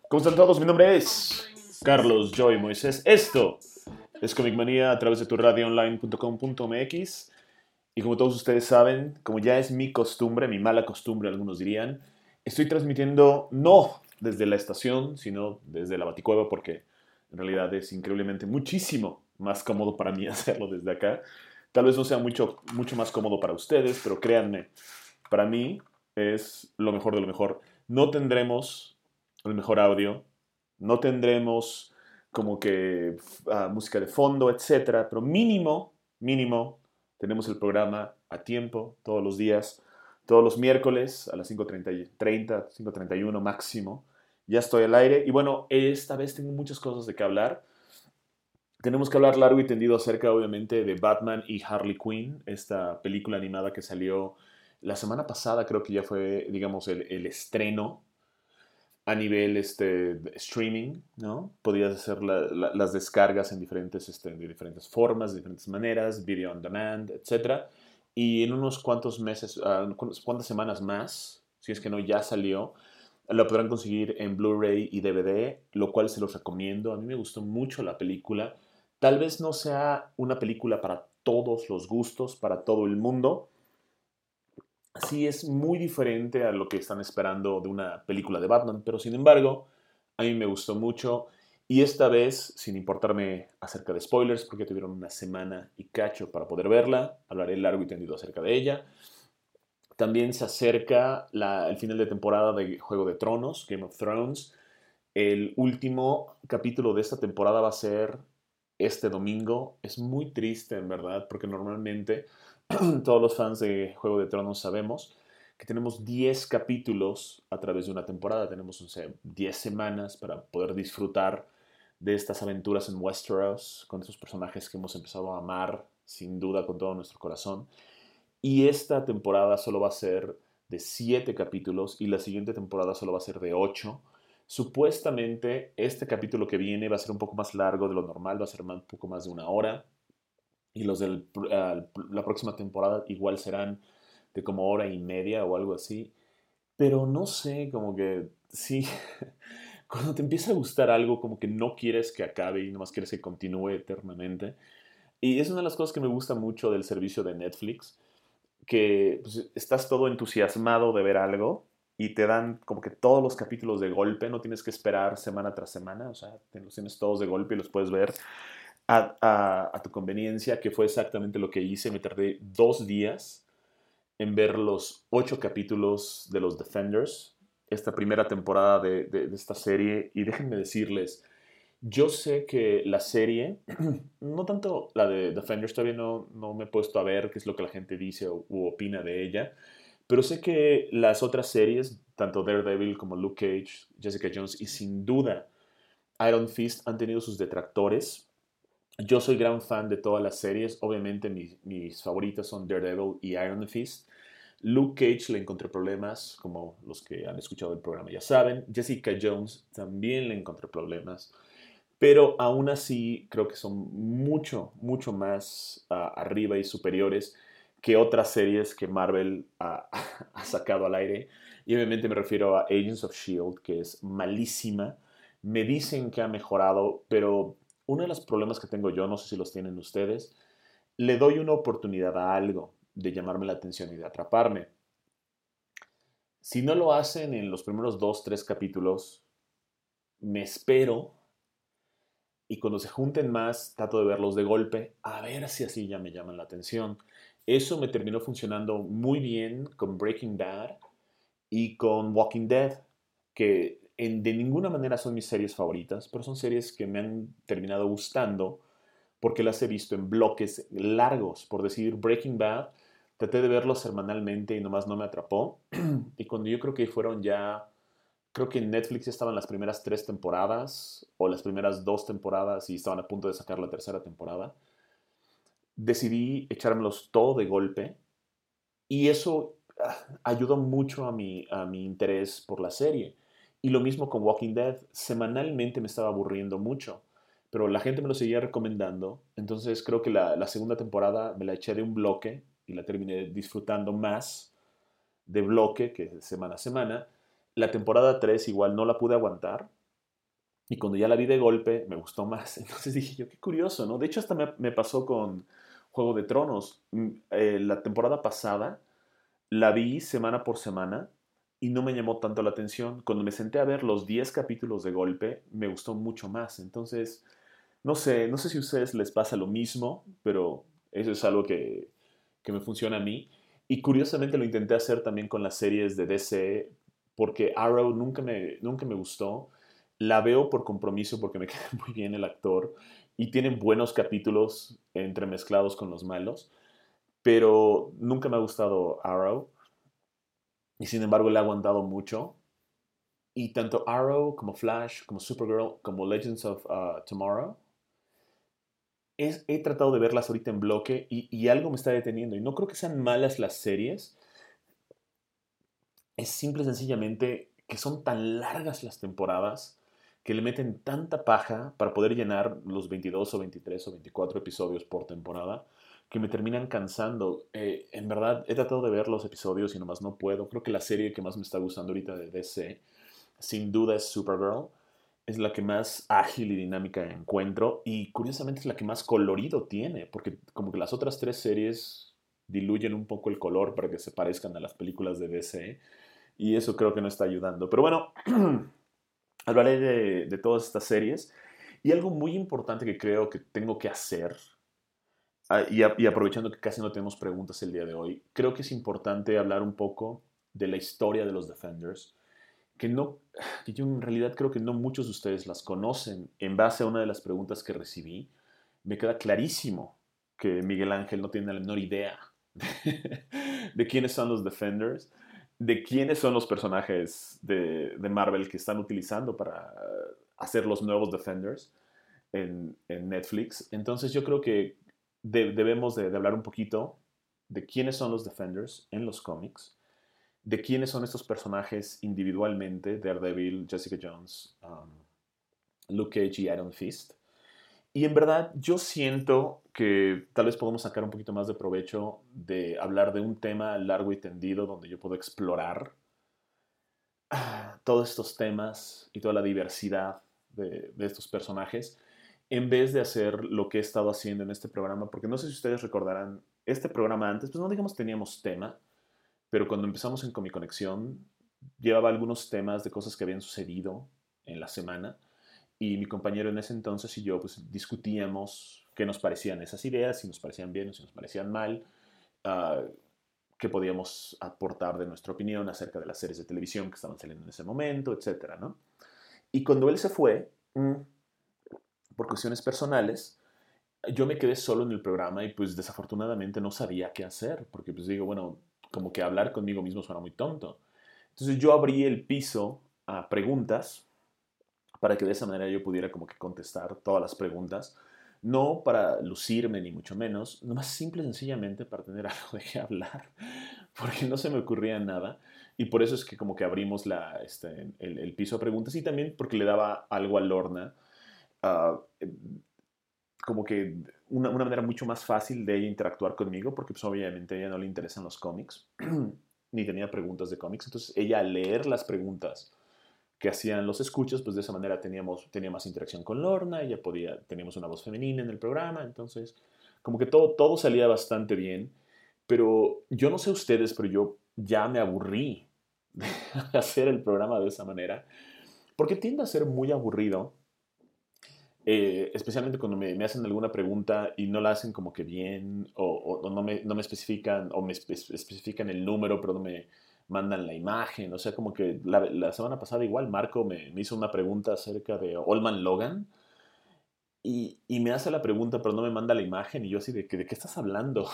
¿Cómo están todos? Mi nombre es Carlos Joy Moisés. Esto es Comic Manía a través de tu radioonline.com.mx. Y como todos ustedes saben, como ya es mi costumbre, mi mala costumbre algunos dirían, estoy transmitiendo no desde la estación, sino desde la Baticueva porque en realidad es increíblemente muchísimo más cómodo para mí hacerlo desde acá. Tal vez no sea mucho más cómodo para ustedes, pero créanme, para mí es lo mejor de lo mejor. No tendremos el mejor audio, no tendremos como que música de fondo, etcétera, pero mínimo, tenemos el programa a tiempo, todos los días, todos los miércoles a las 5:30, 5:31 máximo. Ya estoy al aire y bueno, esta vez tengo muchas cosas de qué hablar. Tenemos que hablar largo y tendido acerca, obviamente, de Batman y Harley Quinn, esta película animada que salió la semana pasada, creo que ya fue, digamos, el estreno a nivel de streaming, ¿no? Podías hacer las descargas en de diferentes formas, de diferentes maneras, video on demand, etcétera. Y en unos cuantos meses, cuantas semanas más, si es que no ya salió, lo podrán conseguir en Blu-ray y DVD, lo cual se los recomiendo. A mí me gustó mucho la película. Tal vez no sea una película para todos los gustos, para todo el mundo. Sí es muy diferente a lo que están esperando de una película de Batman, pero sin embargo, a mí me gustó mucho. Y esta vez, sin importarme acerca de spoilers, porque tuvieron una semana y cacho para poder verla, hablaré largo y tendido acerca de ella. También se acerca el final de temporada de Juego de Tronos, Game of Thrones. El último capítulo de esta temporada va a ser este domingo. Es muy triste, en verdad, porque normalmente todos los fans de Juego de Tronos sabemos que tenemos 10 capítulos a través de una temporada. Tenemos, no sé, 10 semanas para poder disfrutar de estas aventuras en Westeros con esos personajes que hemos empezado a amar, sin duda, con todo nuestro corazón. Y esta temporada solo va a ser de 7 capítulos y la siguiente temporada solo va a ser de 8. Supuestamente este capítulo que viene va a ser un poco más largo de lo normal, va a ser un poco más de una hora. Y los de la próxima temporada igual serán de como hora y media o algo así. Pero no sé, como que sí, cuando te empieza a gustar algo, como que no quieres que acabe y nomás quieres que continúe eternamente. Y es una de las cosas que me gusta mucho del servicio de Netflix, que pues, estás todo entusiasmado de ver algo y te dan como que todos los capítulos de golpe, no tienes que esperar semana tras semana, o sea, los tienes todos de golpe y los puedes ver a tu conveniencia, que fue exactamente lo que hice. Me tardé 2 días en ver los 8 capítulos de los Defenders, esta primera temporada de esta serie, y déjenme decirles, yo sé que la serie, no tanto la de Defenders, todavía no me he puesto a ver qué es lo que la gente dice u opina de ella, pero sé que las otras series, tanto Daredevil como Luke Cage, Jessica Jones y sin duda Iron Fist han tenido sus detractores. Yo soy gran fan de todas las series, obviamente mis favoritas son Daredevil y Iron Fist. Luke Cage le encontré problemas, como los que han escuchado el programa ya saben. Jessica Jones también le encontré problemas. Pero aún así creo que son mucho más arriba y superiores que otras series que Marvel ha sacado al aire. Y obviamente me refiero a Agents of Shield, que es malísima. Me dicen que ha mejorado, pero uno de los problemas que tengo yo, no sé si los tienen ustedes, le doy una oportunidad a algo de llamarme la atención y de atraparme. Si no lo hacen en los primeros 2, 3 capítulos, me espero y cuando se junten más, trato de verlos de golpe, a ver si así ya me llaman la atención. Eso me terminó funcionando muy bien con Breaking Bad y con Walking Dead, que de ninguna manera son mis series favoritas, pero son series que me han terminado gustando porque las he visto en bloques largos. Por decir, Breaking Bad, traté de verlo semanalmente y nomás no me atrapó. Y cuando yo creo que fueron ya creo que en Netflix ya estaban las primeras 3 temporadas o las primeras 2 temporadas y estaban a punto de sacar la tercera temporada. Decidí echármelos todo de golpe y eso ayudó mucho a mi interés por la serie. Y lo mismo con Walking Dead. Semanalmente me estaba aburriendo mucho, pero la gente me lo seguía recomendando. Entonces creo que la segunda temporada me la eché de un bloque y la terminé disfrutando más de bloque que semana a semana. La temporada 3 igual no la pude aguantar. Y cuando ya la vi de golpe, me gustó más. Entonces dije yo, qué curioso, ¿no? De hecho, hasta me pasó con Juego de Tronos. La temporada pasada la vi semana por semana y no me llamó tanto la atención. Cuando me senté a ver los 10 capítulos de golpe, me gustó mucho más. Entonces, no sé si a ustedes les pasa lo mismo, pero eso es algo que me funciona a mí. Y curiosamente lo intenté hacer también con las series de DC, porque Arrow nunca me gustó. La veo por compromiso porque me cae muy bien el actor y tienen buenos capítulos entremezclados con los malos, pero nunca me ha gustado Arrow y sin embargo le ha aguantado mucho. Y tanto Arrow como Flash, como Supergirl, como Legends of Tomorrow, he tratado de verlas ahorita en bloque y algo me está deteniendo. Y no creo que sean malas las series, es simple y sencillamente que son tan largas las temporadas que le meten tanta paja para poder llenar los 22 o 23 o 24 episodios por temporada que me terminan cansando. En verdad, he tratado de ver los episodios y nomás no puedo. Creo que la serie que más me está gustando ahorita de DC, sin duda es Supergirl. Es la que más ágil y dinámica encuentro y curiosamente es la que más colorido tiene, porque como que las otras tres series diluyen un poco el color para que se parezcan a las películas de DC y eso creo que no está ayudando. Pero bueno, hablaré de todas estas series y algo muy importante que creo que tengo que hacer, y aprovechando que casi no tenemos preguntas el día de hoy, creo que es importante hablar un poco de la historia de los Defenders, que no, que yo en realidad creo que no muchos de ustedes las conocen. En base a una de las preguntas que recibí, me queda clarísimo que Miguel Ángel no tiene la menor idea de quiénes son los Defenders, de quiénes son los personajes de Marvel que están utilizando para hacer los nuevos Defenders en Netflix. Entonces yo creo que debemos de hablar un poquito de quiénes son los Defenders en los cómics, de quiénes son estos personajes individualmente, Daredevil, Jessica Jones, Luke Cage y Iron Fist. Y en verdad yo siento que tal vez podemos sacar un poquito más de provecho de hablar de un tema largo y tendido donde yo puedo explorar todos estos temas y toda la diversidad de estos personajes, en vez de hacer lo que he estado haciendo en este programa, porque no sé si ustedes recordarán, este programa antes, pues no digamos teníamos tema, pero cuando empezamos en Comic Conexión, llevaba algunos temas de cosas que habían sucedido en la semana y mi compañero en ese entonces y yo pues discutíamos qué nos parecían esas ideas, si nos parecían bien o si nos parecían mal, uh, qué podíamos aportar de nuestra opinión acerca de las series de televisión que estaban saliendo en ese momento, etcétera, ¿no? Y cuando él se fue, por cuestiones personales, yo me quedé solo en el programa y pues desafortunadamente no sabía qué hacer, porque pues digo, bueno, como que hablar conmigo mismo suena muy tonto. Entonces yo abrí el piso a preguntas para que de esa manera yo pudiera como que contestar todas las preguntas, no para lucirme ni mucho menos, nomás simple y sencillamente para tener algo de qué hablar, porque no se me ocurría nada y por eso es que como que abrimos el piso a preguntas y también porque le daba algo a Lorna, uh, como que una manera mucho más fácil de ella interactuar conmigo, porque pues obviamente a ella no le interesan los cómics, ni tenía preguntas de cómics, entonces ella al leer las preguntas que hacían los escuchas, pues de esa manera tenía más interacción con Lorna, teníamos una voz femenina en el programa, entonces como que todo salía bastante bien, pero yo no sé ustedes, pero yo ya me aburrí de hacer el programa de esa manera, porque tiende a ser muy aburrido, especialmente cuando me hacen alguna pregunta y no la hacen como que bien, o no me especifican, o especifican el número, pero no me mandan la imagen. O sea, como que la semana pasada igual Marco me hizo una pregunta acerca de Allman Logan y me hace la pregunta, pero no me manda la imagen y yo así ¿de qué estás hablando?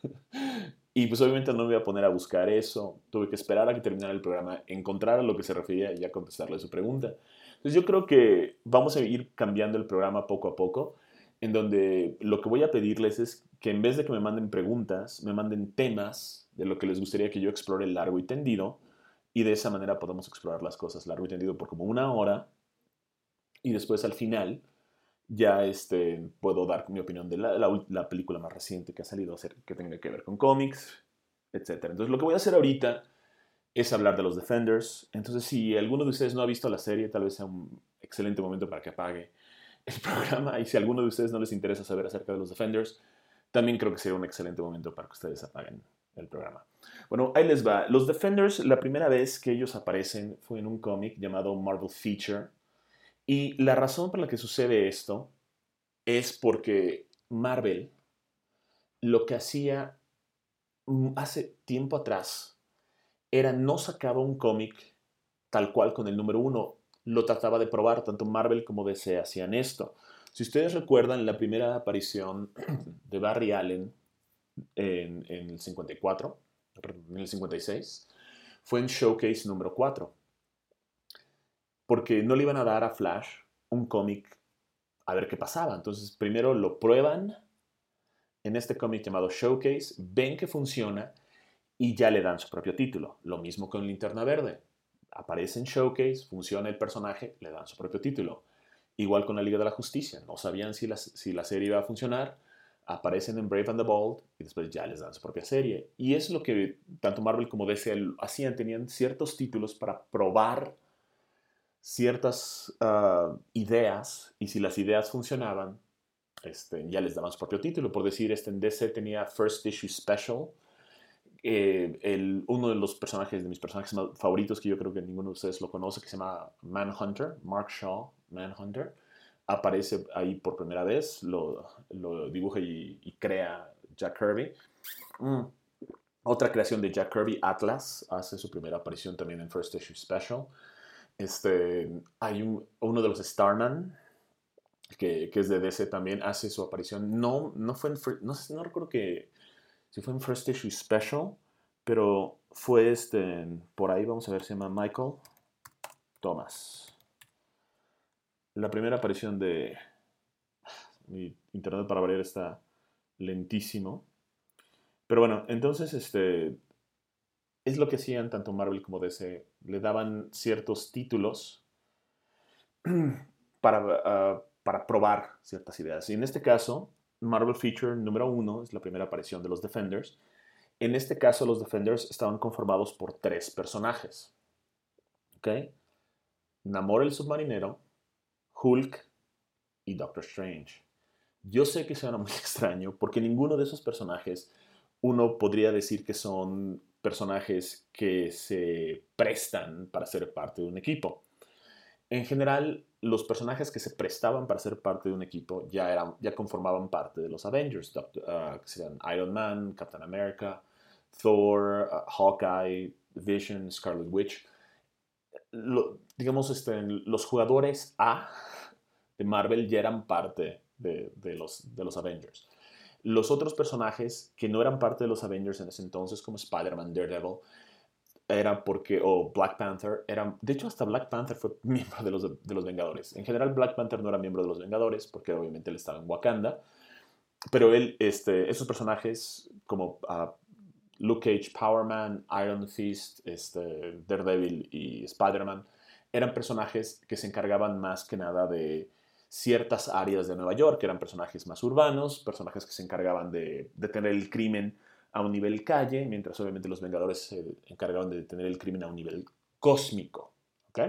Y pues obviamente no me voy a poner a buscar eso. Tuve que esperar a que terminara el programa, encontrar a lo que se refería y ya contestarle su pregunta. Entonces yo creo que vamos a ir cambiando el programa poco a poco, en donde lo que voy a pedirles es que en vez de que me manden preguntas, me manden temas de lo que les gustaría que yo explore largo y tendido, y de esa manera podemos explorar las cosas largo y tendido por como una hora, y después al final ya puedo dar mi opinión de la película más reciente que ha salido que tenga que ver con cómics, etcétera. Entonces lo que voy a hacer ahorita es hablar de los Defenders. Entonces si alguno de ustedes no ha visto la serie, tal vez sea excelente momento para que apague el programa. Y si a alguno de ustedes no les interesa saber acerca de los Defenders, también creo que sería un excelente momento para que ustedes apaguen el programa. Bueno, ahí les va. Los Defenders, la primera vez que ellos aparecen fue en un cómic llamado Marvel Feature. Y la razón por la que sucede esto es porque Marvel lo que hacía hace tiempo atrás era no sacaba un cómic tal cual con el número uno. Lo trataba de probar, tanto Marvel como DC hacían esto. Si ustedes recuerdan la primera aparición de Barry Allen en el 54, en el 56, fue en Showcase número 4. Porque no le iban a dar a Flash un cómic a ver qué pasaba. Entonces primero lo prueban en este cómic llamado Showcase, ven que funciona y ya le dan su propio título. Lo mismo con Linterna Verde. Aparece en Showcase, funciona el personaje, le dan su propio título. Igual con la Liga de la Justicia. No sabían si la serie iba a funcionar. Aparecen en Brave and the Bold y después ya les dan su propia serie. Y es lo que tanto Marvel como DC hacían. Tenían ciertos títulos para probar ciertas ideas y si las ideas funcionaban, ya les daban su propio título. Por decir, en DC tenía First Issue Special. Uno de los personajes, de mis personajes favoritos, que yo creo que ninguno de ustedes lo conoce, que se llama Manhunter, Mark Shaw, Manhunter, aparece ahí por primera vez, lo dibuja y crea Jack Kirby. Otra creación de Jack Kirby, Atlas, hace su primera aparición también en First Issue Special. Hay uno de los Starman, que es de DC también, hace su aparición. No fue no recuerdo si fue en First Issue Special, pero fue por ahí, vamos a ver, se llama Michael Thomas. La primera aparición de... Mi internet para variar está lentísimo. Pero bueno, entonces es lo que hacían tanto Marvel como DC. Le daban ciertos títulos para probar ciertas ideas. Y en este caso, Marvel Feature número 1 es la primera aparición de los Defenders. En este caso, los Defenders estaban conformados por 3 personajes. ¿Ok? Namor el submarinero, Hulk y Doctor Strange. Yo sé que suena muy extraño porque ninguno de esos personajes uno podría decir que son personajes que se prestan para ser parte de un equipo. En general, los personajes que se prestaban para ser parte de un equipo ya conformaban parte de los Avengers, que serían Iron Man, Captain America, Thor, Hawkeye, Vision, Scarlet Witch. Digamos, los jugadores A de Marvel ya eran parte de los Avengers. Los otros personajes que no eran parte de los Avengers en ese entonces, como Spider-Man, Daredevil, era porque, o Black Panther, de hecho hasta Black Panther fue miembro de los Vengadores. En general Black Panther no era miembro de los Vengadores porque obviamente él estaba en Wakanda, pero esos personajes como Luke Cage, Power Man, Iron Fist, Daredevil y Spider-Man eran personajes que se encargaban más que nada de ciertas áreas de Nueva York, que eran personajes más urbanos, personajes que se encargaban de detener el crimen a un nivel calle, mientras obviamente los Vengadores se encargaban de detener el crimen a un nivel cósmico. ¿Okay?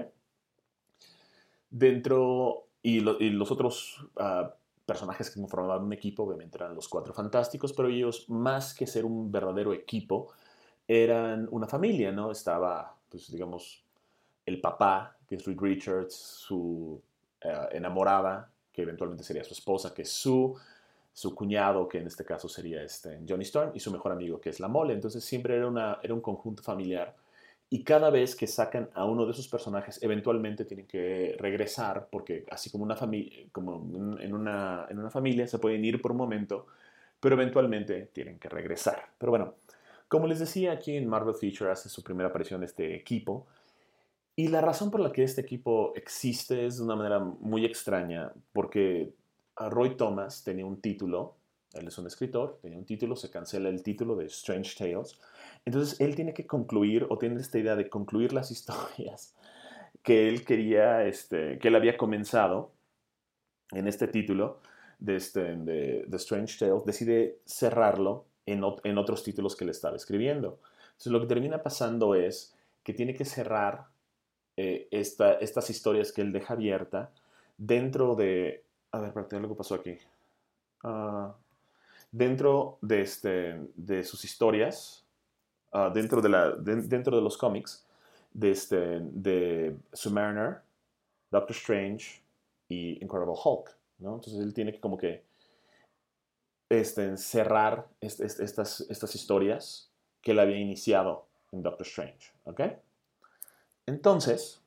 Y los otros personajes que conformaban un equipo, obviamente eran los Cuatro Fantásticos, pero ellos, más que ser un verdadero equipo, eran una familia, ¿no? Estaba, pues digamos, el papá, que es Reed Richards, su enamorada, que eventualmente sería su esposa, que es su cuñado, que en este caso sería Johnny Storm, y su mejor amigo, que es la Mole. Entonces siempre era un conjunto familiar. Y cada vez que sacan a uno de esos personajes, eventualmente tienen que regresar, porque así como en una familia se pueden ir por un momento, pero eventualmente tienen que regresar. Pero bueno, como les decía, aquí en Marvel Feature hace su primera aparición este equipo. Y la razón por la que este equipo existe es de una manera muy extraña, porque Roy Thomas tenía un título, él es un escritor, tenía un título, se cancela el título de Strange Tales, entonces él tiene que concluir, o tiene esta idea de concluir las historias que él quería, que él había comenzado en este título de Strange Tales, decide cerrarlo en otros títulos que le estaba escribiendo. Entonces lo que termina pasando es que tiene que cerrar estas historias que él deja abierta dentro de... A ver, espérate, algo pasó aquí. Ah, dentro de sus historias, dentro de los cómics, de Submariner, Doctor Strange y Incredible Hulk, ¿no? Entonces él tiene que como que cerrar estas historias que él había iniciado en Doctor Strange, ¿ok? Entonces,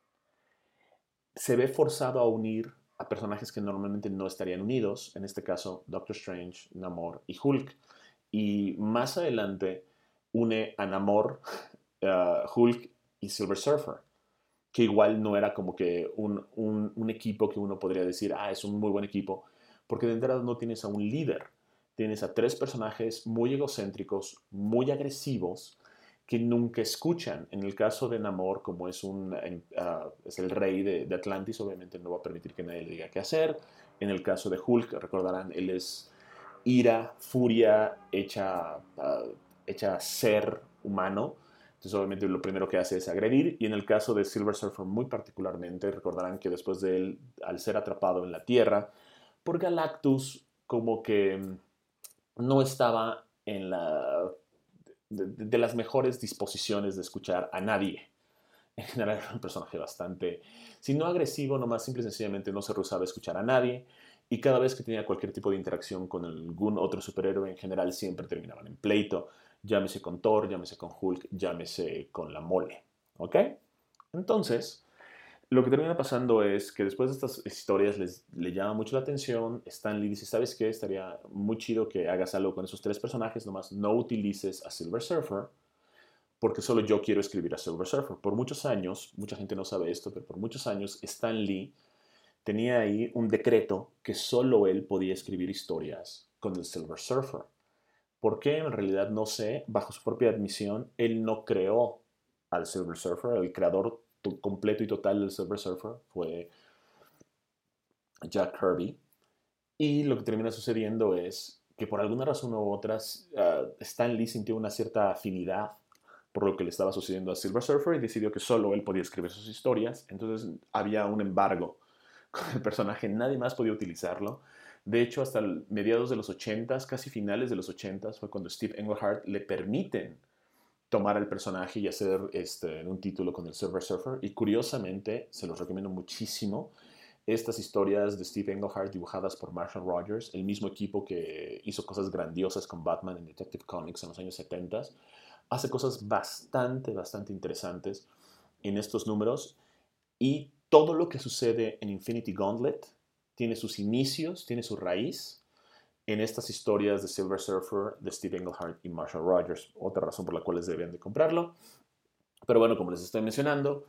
se ve forzado a unir a personajes que normalmente no estarían unidos, en este caso Doctor Strange, Namor y Hulk. Y más adelante une a Namor, Hulk y Silver Surfer, que igual no era como que un equipo que uno podría decir, es un muy buen equipo, porque de entrada no tienes a un líder, tienes a tres personajes muy egocéntricos, muy agresivos, que nunca escuchan. En el caso de Namor, como es el rey de Atlantis, obviamente no va a permitir que nadie le diga qué hacer. En el caso de Hulk, recordarán, él es ira, furia, hecha ser humano. Entonces, obviamente, lo primero que hace es agredir. Y en el caso de Silver Surfer, muy particularmente, recordarán que después de él, al ser atrapado en la Tierra, por Galactus, como que no estaba de las mejores disposiciones de escuchar a nadie. En general era un personaje bastante, si no agresivo, nomás simple y sencillamente no se rehusaba a escuchar a nadie. Y cada vez que tenía cualquier tipo de interacción con algún otro superhéroe, en general siempre terminaban en pleito. Llámese con Thor, llámese con Hulk, llámese con la Mole. ¿Ok? Entonces, lo que termina pasando es que después de estas historias le llama mucho la atención. Stan Lee dice, ¿sabes qué? Estaría muy chido que hagas algo con esos tres personajes, nomás no utilices a Silver Surfer, porque solo yo quiero escribir a Silver Surfer. Por muchos años, mucha gente no sabe esto, pero por muchos años Stan Lee tenía ahí un decreto que solo él podía escribir historias con el Silver Surfer. ¿Por qué? En realidad no sé. Bajo su propia admisión, él no creó al Silver Surfer. El creador completo y total del Silver Surfer fue Jack Kirby. Y lo que termina sucediendo es que por alguna razón u otra, Stan Lee sintió una cierta afinidad por lo que le estaba sucediendo a Silver Surfer y decidió que solo él podía escribir sus historias. Entonces había un embargo con el personaje, nadie más podía utilizarlo. De hecho, hasta mediados de los 80s, casi finales de los 80s, fue cuando Steve Englehart le permiten tomar el personaje y hacer un título con el Silver Surfer. Y curiosamente, se los recomiendo muchísimo, estas historias de Steve Englehart dibujadas por Marshall Rogers, el mismo equipo que hizo cosas grandiosas con Batman en Detective Comics en los años 70, hace cosas bastante interesantes en estos números. Y todo lo que sucede en Infinity Gauntlet tiene sus inicios, tiene su raíz en estas historias de Silver Surfer, de Steve Englehart y Marshall Rogers. Otra razón por la cual les debían de comprarlo. Pero bueno, como les estoy mencionando,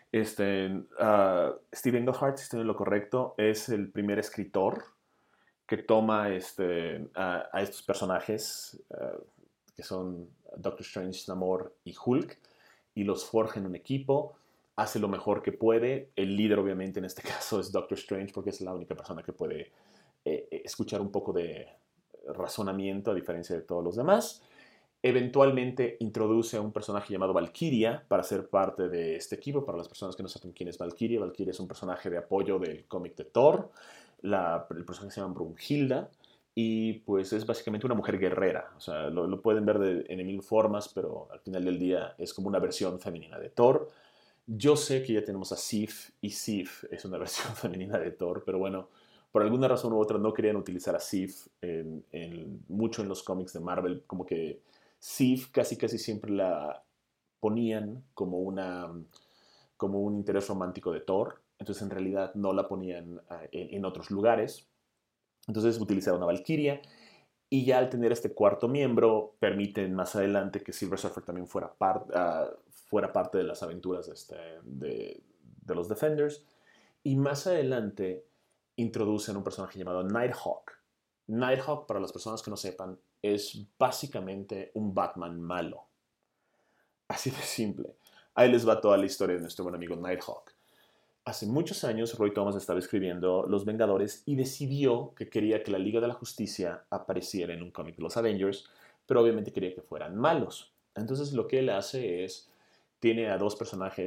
Steve Englehart, si estoy en lo correcto, es el primer escritor que toma a estos personajes que son Doctor Strange, Namor y Hulk, y los forja en un equipo, hace lo mejor que puede. El líder, obviamente, en este caso es Doctor Strange, porque es la única persona que puede escuchar un poco de razonamiento, a diferencia de todos los demás. Eventualmente introduce a un personaje llamado Valkyria para ser parte de este equipo. Para las personas que no saben quién es Valkyria, Valkyria es un personaje de apoyo del cómic de Thor. El personaje se llama Brunhilda y pues es básicamente una mujer guerrera. O sea, lo pueden ver en mil formas, pero al final del día es como una versión femenina de Thor. Yo sé que ya tenemos a Sif y Sif es una versión femenina de Thor, pero bueno, por alguna razón u otra no querían utilizar a Sif mucho en los cómics de Marvel, como que Sif casi siempre la ponían como un interés romántico de Thor, entonces en realidad no la ponían en otros lugares. Entonces utilizaron a Valkyria y ya al tener este cuarto miembro permiten más adelante que Silver Surfer también fuera parte de las aventuras de los Defenders. Y más adelante introducen un personaje llamado Nighthawk. Nighthawk, para las personas que no sepan, es básicamente un Batman malo. Así de simple. Ahí les va toda la historia de nuestro buen amigo Nighthawk. Hace muchos años Roy Thomas estaba escribiendo Los Vengadores y decidió que quería que la Liga de la Justicia apareciera en un cómic de los Avengers, pero obviamente quería que fueran malos. Entonces lo que él hace es, tiene a dos personajes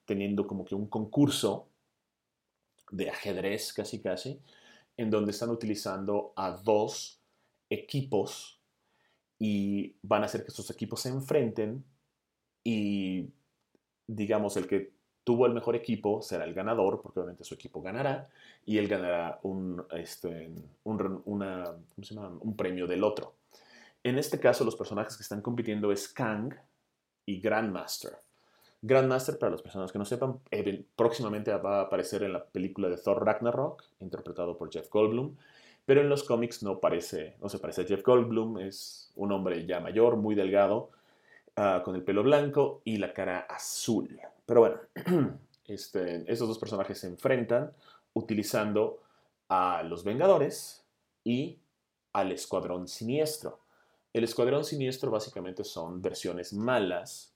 teniendo como que un concurso de ajedrez casi casi, en donde están utilizando a dos equipos y van a hacer que estos equipos se enfrenten y digamos el que tuvo el mejor equipo será el ganador, porque obviamente su equipo ganará y él ganará ¿cómo se llama? Un premio del otro. En este caso los personajes que están compitiendo es Kang y Grandmaster. Grandmaster, para las personas que no sepan, próximamente va a aparecer en la película de Thor Ragnarok, interpretado por Jeff Goldblum, pero en los cómics no se parece a Jeff Goldblum, es un hombre ya mayor, muy delgado, con el pelo blanco y la cara azul. Pero bueno, estos dos personajes se enfrentan utilizando a los Vengadores y al Escuadrón Siniestro. El Escuadrón Siniestro básicamente son versiones malas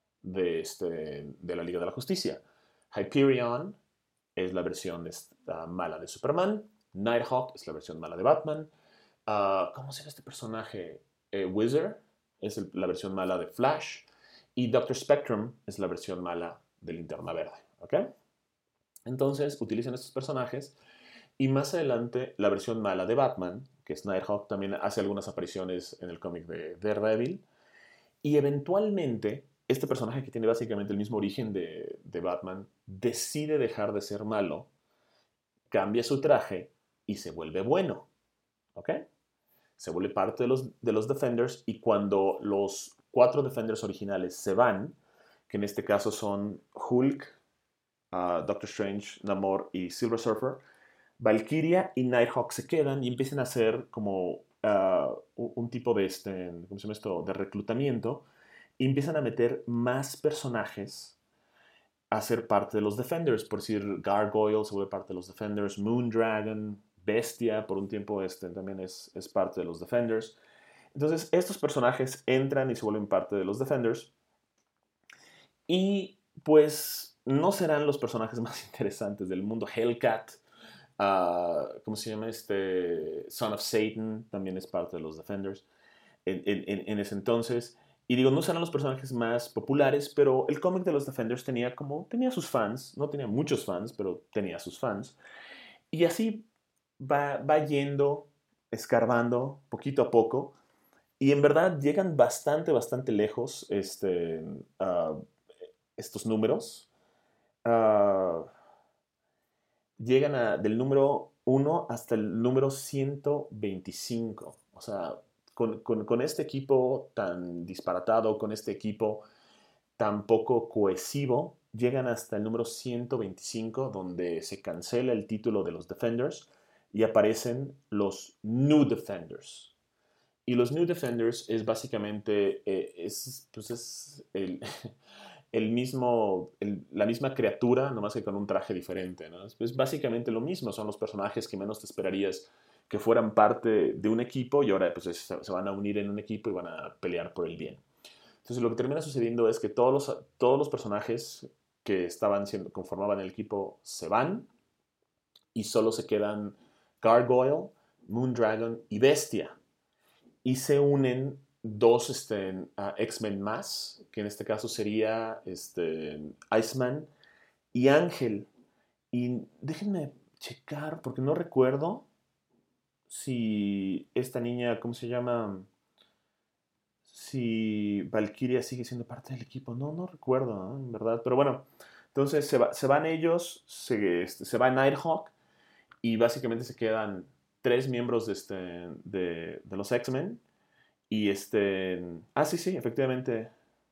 de la Liga de la Justicia. Hyperion es la versión mala de Superman. Nighthawk es la versión mala de Batman. ¿Cómo se llama este personaje? Wizard es la versión mala de Flash. Y Doctor Spectrum es la versión mala de Linterna Verde. ¿Ok? Entonces utilizan estos personajes. Y más adelante, la versión mala de Batman, que es Nighthawk, también hace algunas apariciones en el cómic de Daredevil. Y eventualmente, este personaje que tiene básicamente el mismo origen de Batman, decide dejar de ser malo, cambia su traje y se vuelve bueno. ¿Ok? Se vuelve parte de los Defenders y cuando los 4 Defenders originales se van, que en este caso son Hulk, Doctor Strange, Namor y Silver Surfer, Valkyria y Nighthawk se quedan y empiezan a hacer como un tipo de, ¿cómo se llama esto? De reclutamiento y empiezan a meter más personajes a ser parte de los Defenders. Por decir, Gargoyle se vuelve parte de los Defenders, Moondragon, Bestia, por un tiempo también es parte de los Defenders. Entonces, estos personajes entran y se vuelven parte de los Defenders. Y pues no serán los personajes más interesantes del mundo. Hellcat, ¿cómo se llama? Son of Satan también es parte de los Defenders en ese entonces. Y digo, no serán los personajes más populares, pero el cómic de los Defenders tenía sus fans, no tenía muchos fans, pero tenía sus fans. Y así va yendo, escarbando, poquito a poco, y en verdad llegan bastante, bastante lejos estos números. Uh, Llegan del número 1 hasta el número 125. O sea, con este equipo tan disparatado, con este equipo tan poco cohesivo, llegan hasta el número 125, donde se cancela el título de los Defenders y aparecen los New Defenders. Y los New Defenders es básicamente, pues es la misma criatura, nomás que con un traje diferente, ¿no? Es básicamente lo mismo, son los personajes que menos te esperarías que fueran parte de un equipo y ahora pues se van a unir en un equipo y van a pelear por el bien. Entonces lo que termina sucediendo es que todos los personajes que conformaban el equipo se van y solo se quedan Gargoyle, Moondragon y Bestia. Y se unen dos X-Men más, que en este caso sería Iceman y Ángel. Y déjenme checar, porque no recuerdo si esta niña, ¿cómo se llama? Si Valkyria sigue siendo parte del equipo. No recuerdo, ¿no? En verdad. Pero bueno, entonces se van ellos, se va Nighthawk y básicamente se quedan 3 miembros de los X-Men. Y sí, efectivamente.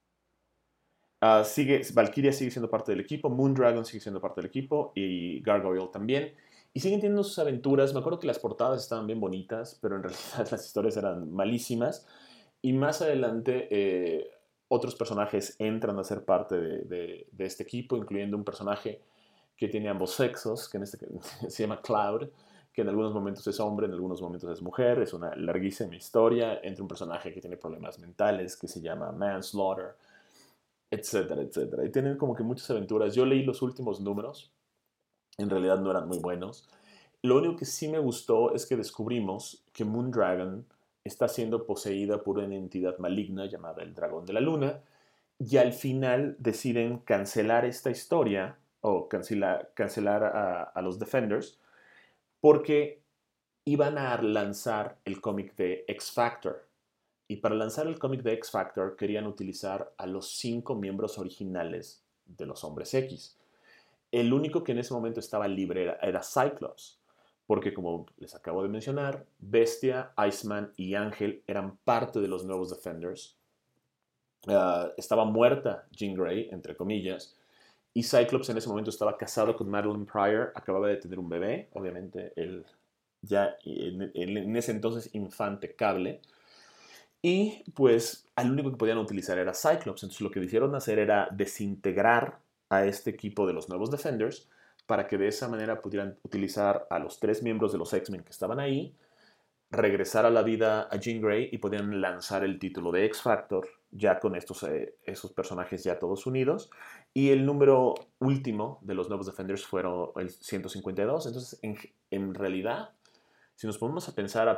Valkyria sigue siendo parte del equipo, Moondragon sigue siendo parte del equipo y Gargoyle también. Y siguen teniendo sus aventuras. Me acuerdo que las portadas estaban bien bonitas, pero en realidad las historias eran malísimas. Y más adelante otros personajes entran a ser parte de este equipo, incluyendo un personaje que tiene ambos sexos, que se llama Cloud, que en algunos momentos es hombre, en algunos momentos es mujer. Es una larguísima historia entre un personaje que tiene problemas mentales, que se llama Manslaughter, etcétera, etcétera. Y tienen como que muchas aventuras. Yo leí los últimos números, en realidad no eran muy buenos. Lo único que sí me gustó es que descubrimos que Moondragon está siendo poseída por una entidad maligna llamada el Dragón de la Luna Y al final deciden cancelar esta historia o cancelar a los Defenders porque iban a lanzar el cómic de X Factor. Y para lanzar el cómic de X Factor querían utilizar a los 5 miembros originales de los Hombres X. El único que en ese momento estaba libre era Cyclops, porque como les acabo de mencionar, Bestia, Iceman y Ángel eran parte de los nuevos Defenders. Estaba muerta Jean Grey, entre comillas, y Cyclops en ese momento estaba casado con Madeline Pryor, acababa de tener un bebé, obviamente él ya en ese entonces infante Cable, y pues al único que podían utilizar era Cyclops. Entonces lo que decidieron hacer era desintegrar a este equipo de los nuevos Defenders para que de esa manera pudieran utilizar a los 3 miembros de los X-Men que estaban ahí, regresar a la vida a Jean Grey y podían lanzar el título de X-Factor ya con esos personajes ya todos unidos. Y el número último de los nuevos Defenders fueron el 152. Entonces, en realidad, si nos ponemos a pensar,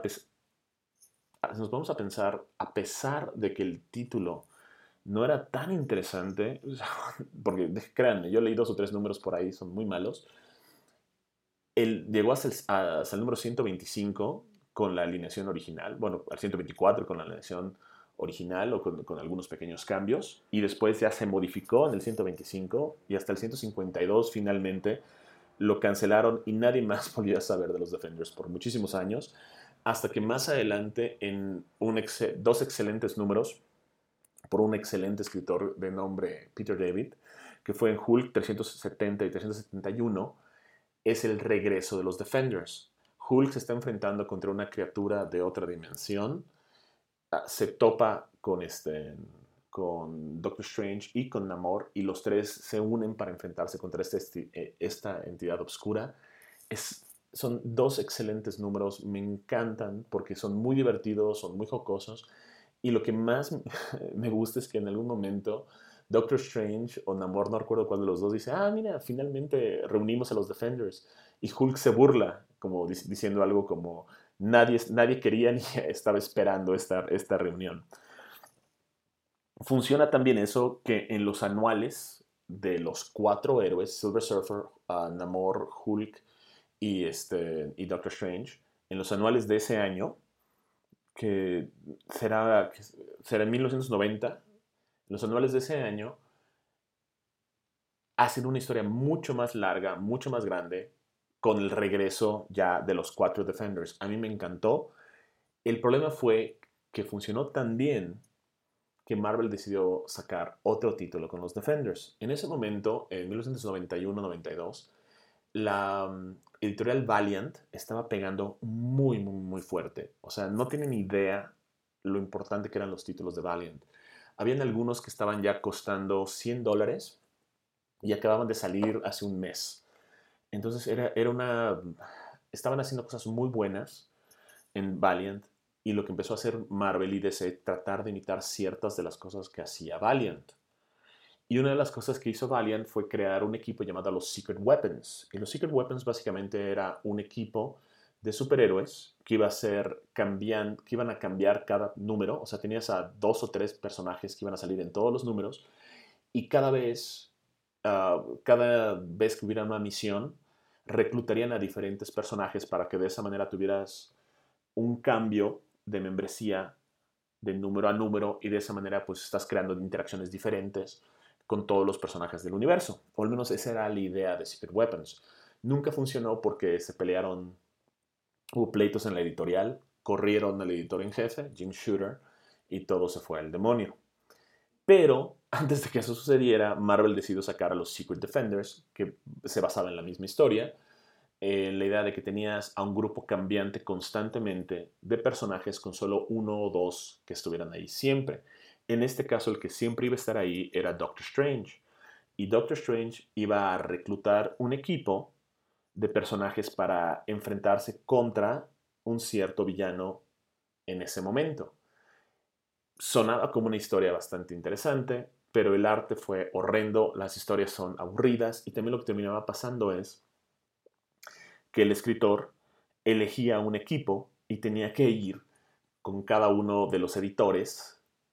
a pesar de que el título no era tan interesante, porque créanme, yo leí 2 o 3 números por ahí, son muy malos, él llegó hasta el número 125 con la alineación original, bueno, al 124 con la alineación original o con algunos pequeños cambios, y después ya se modificó en el 125 y hasta el 152 finalmente lo cancelaron y nadie más volvió a saber de los Defenders por muchísimos años, hasta que más adelante en dos excelentes números por un excelente escritor de nombre Peter David, que fue en Hulk 370 y 371, es el regreso de los Defenders. Hulk se está enfrentando contra una criatura de otra dimensión, se topa con Doctor Strange y con Namor, y los tres se unen para enfrentarse contra esta entidad oscura. Son 2 excelentes números, me encantan porque son muy divertidos, son muy jocosos, y lo que más me gusta es que en algún momento Doctor Strange o Namor, no recuerdo cuál de los dos, dice, mira, finalmente reunimos a los Defenders. Y Hulk se burla, como diciendo algo como, nadie quería ni estaba esperando esta reunión. Funciona también eso que en los anuales de los 4 héroes, Silver Surfer, Namor, Hulk y Doctor Strange, en los anuales de ese año, que será en 1990, los anuales de ese año hacen una historia mucho más larga, mucho más grande, con el regreso ya de los 4 Defenders. A mí me encantó. El problema fue que funcionó tan bien que Marvel decidió sacar otro título con los Defenders. En ese momento, en 1991-92, la editorial Valiant estaba pegando muy, muy, muy fuerte. O sea, no tienen idea lo importante que eran los títulos de Valiant. Habían algunos que estaban ya costando $100 y acababan de salir hace un mes. Entonces estaban haciendo cosas muy buenas en Valiant, y lo que empezó a hacer Marvel y DC, tratar de imitar ciertas de las cosas que hacía Valiant. Y una de las cosas que hizo Valiant fue crear un equipo llamado los Secret Weapons. Y los Secret Weapons básicamente era un equipo de superhéroes que que iban a cambiar cada número. O sea, tenías a 2 o 3 personajes que iban a salir en todos los números. Y cada vez que hubiera una misión, reclutarían a diferentes personajes para que de esa manera tuvieras un cambio de membresía de número a número, y de esa manera pues estás creando interacciones diferentes con todos los personajes del universo. O al menos esa era la idea de Secret Weapons. Nunca funcionó porque se pelearon, hubo pleitos en la editorial, corrieron al editor en jefe, Jim Shooter, y todo se fue al demonio. Pero antes de que eso sucediera, Marvel decidió sacar a los Secret Defenders, que se basaba en la misma historia, la idea de que tenías a un grupo cambiante constantemente de personajes con solo 1 o 2 que estuvieran ahí siempre. En este caso, el que siempre iba a estar ahí era Doctor Strange. Y Doctor Strange iba a reclutar un equipo de personajes para enfrentarse contra un cierto villano en ese momento. Sonaba como una historia bastante interesante, pero el arte fue horrendo, las historias son aburridas, y también lo que terminaba pasando es que el escritor elegía un equipo y tenía que ir con cada uno de los editores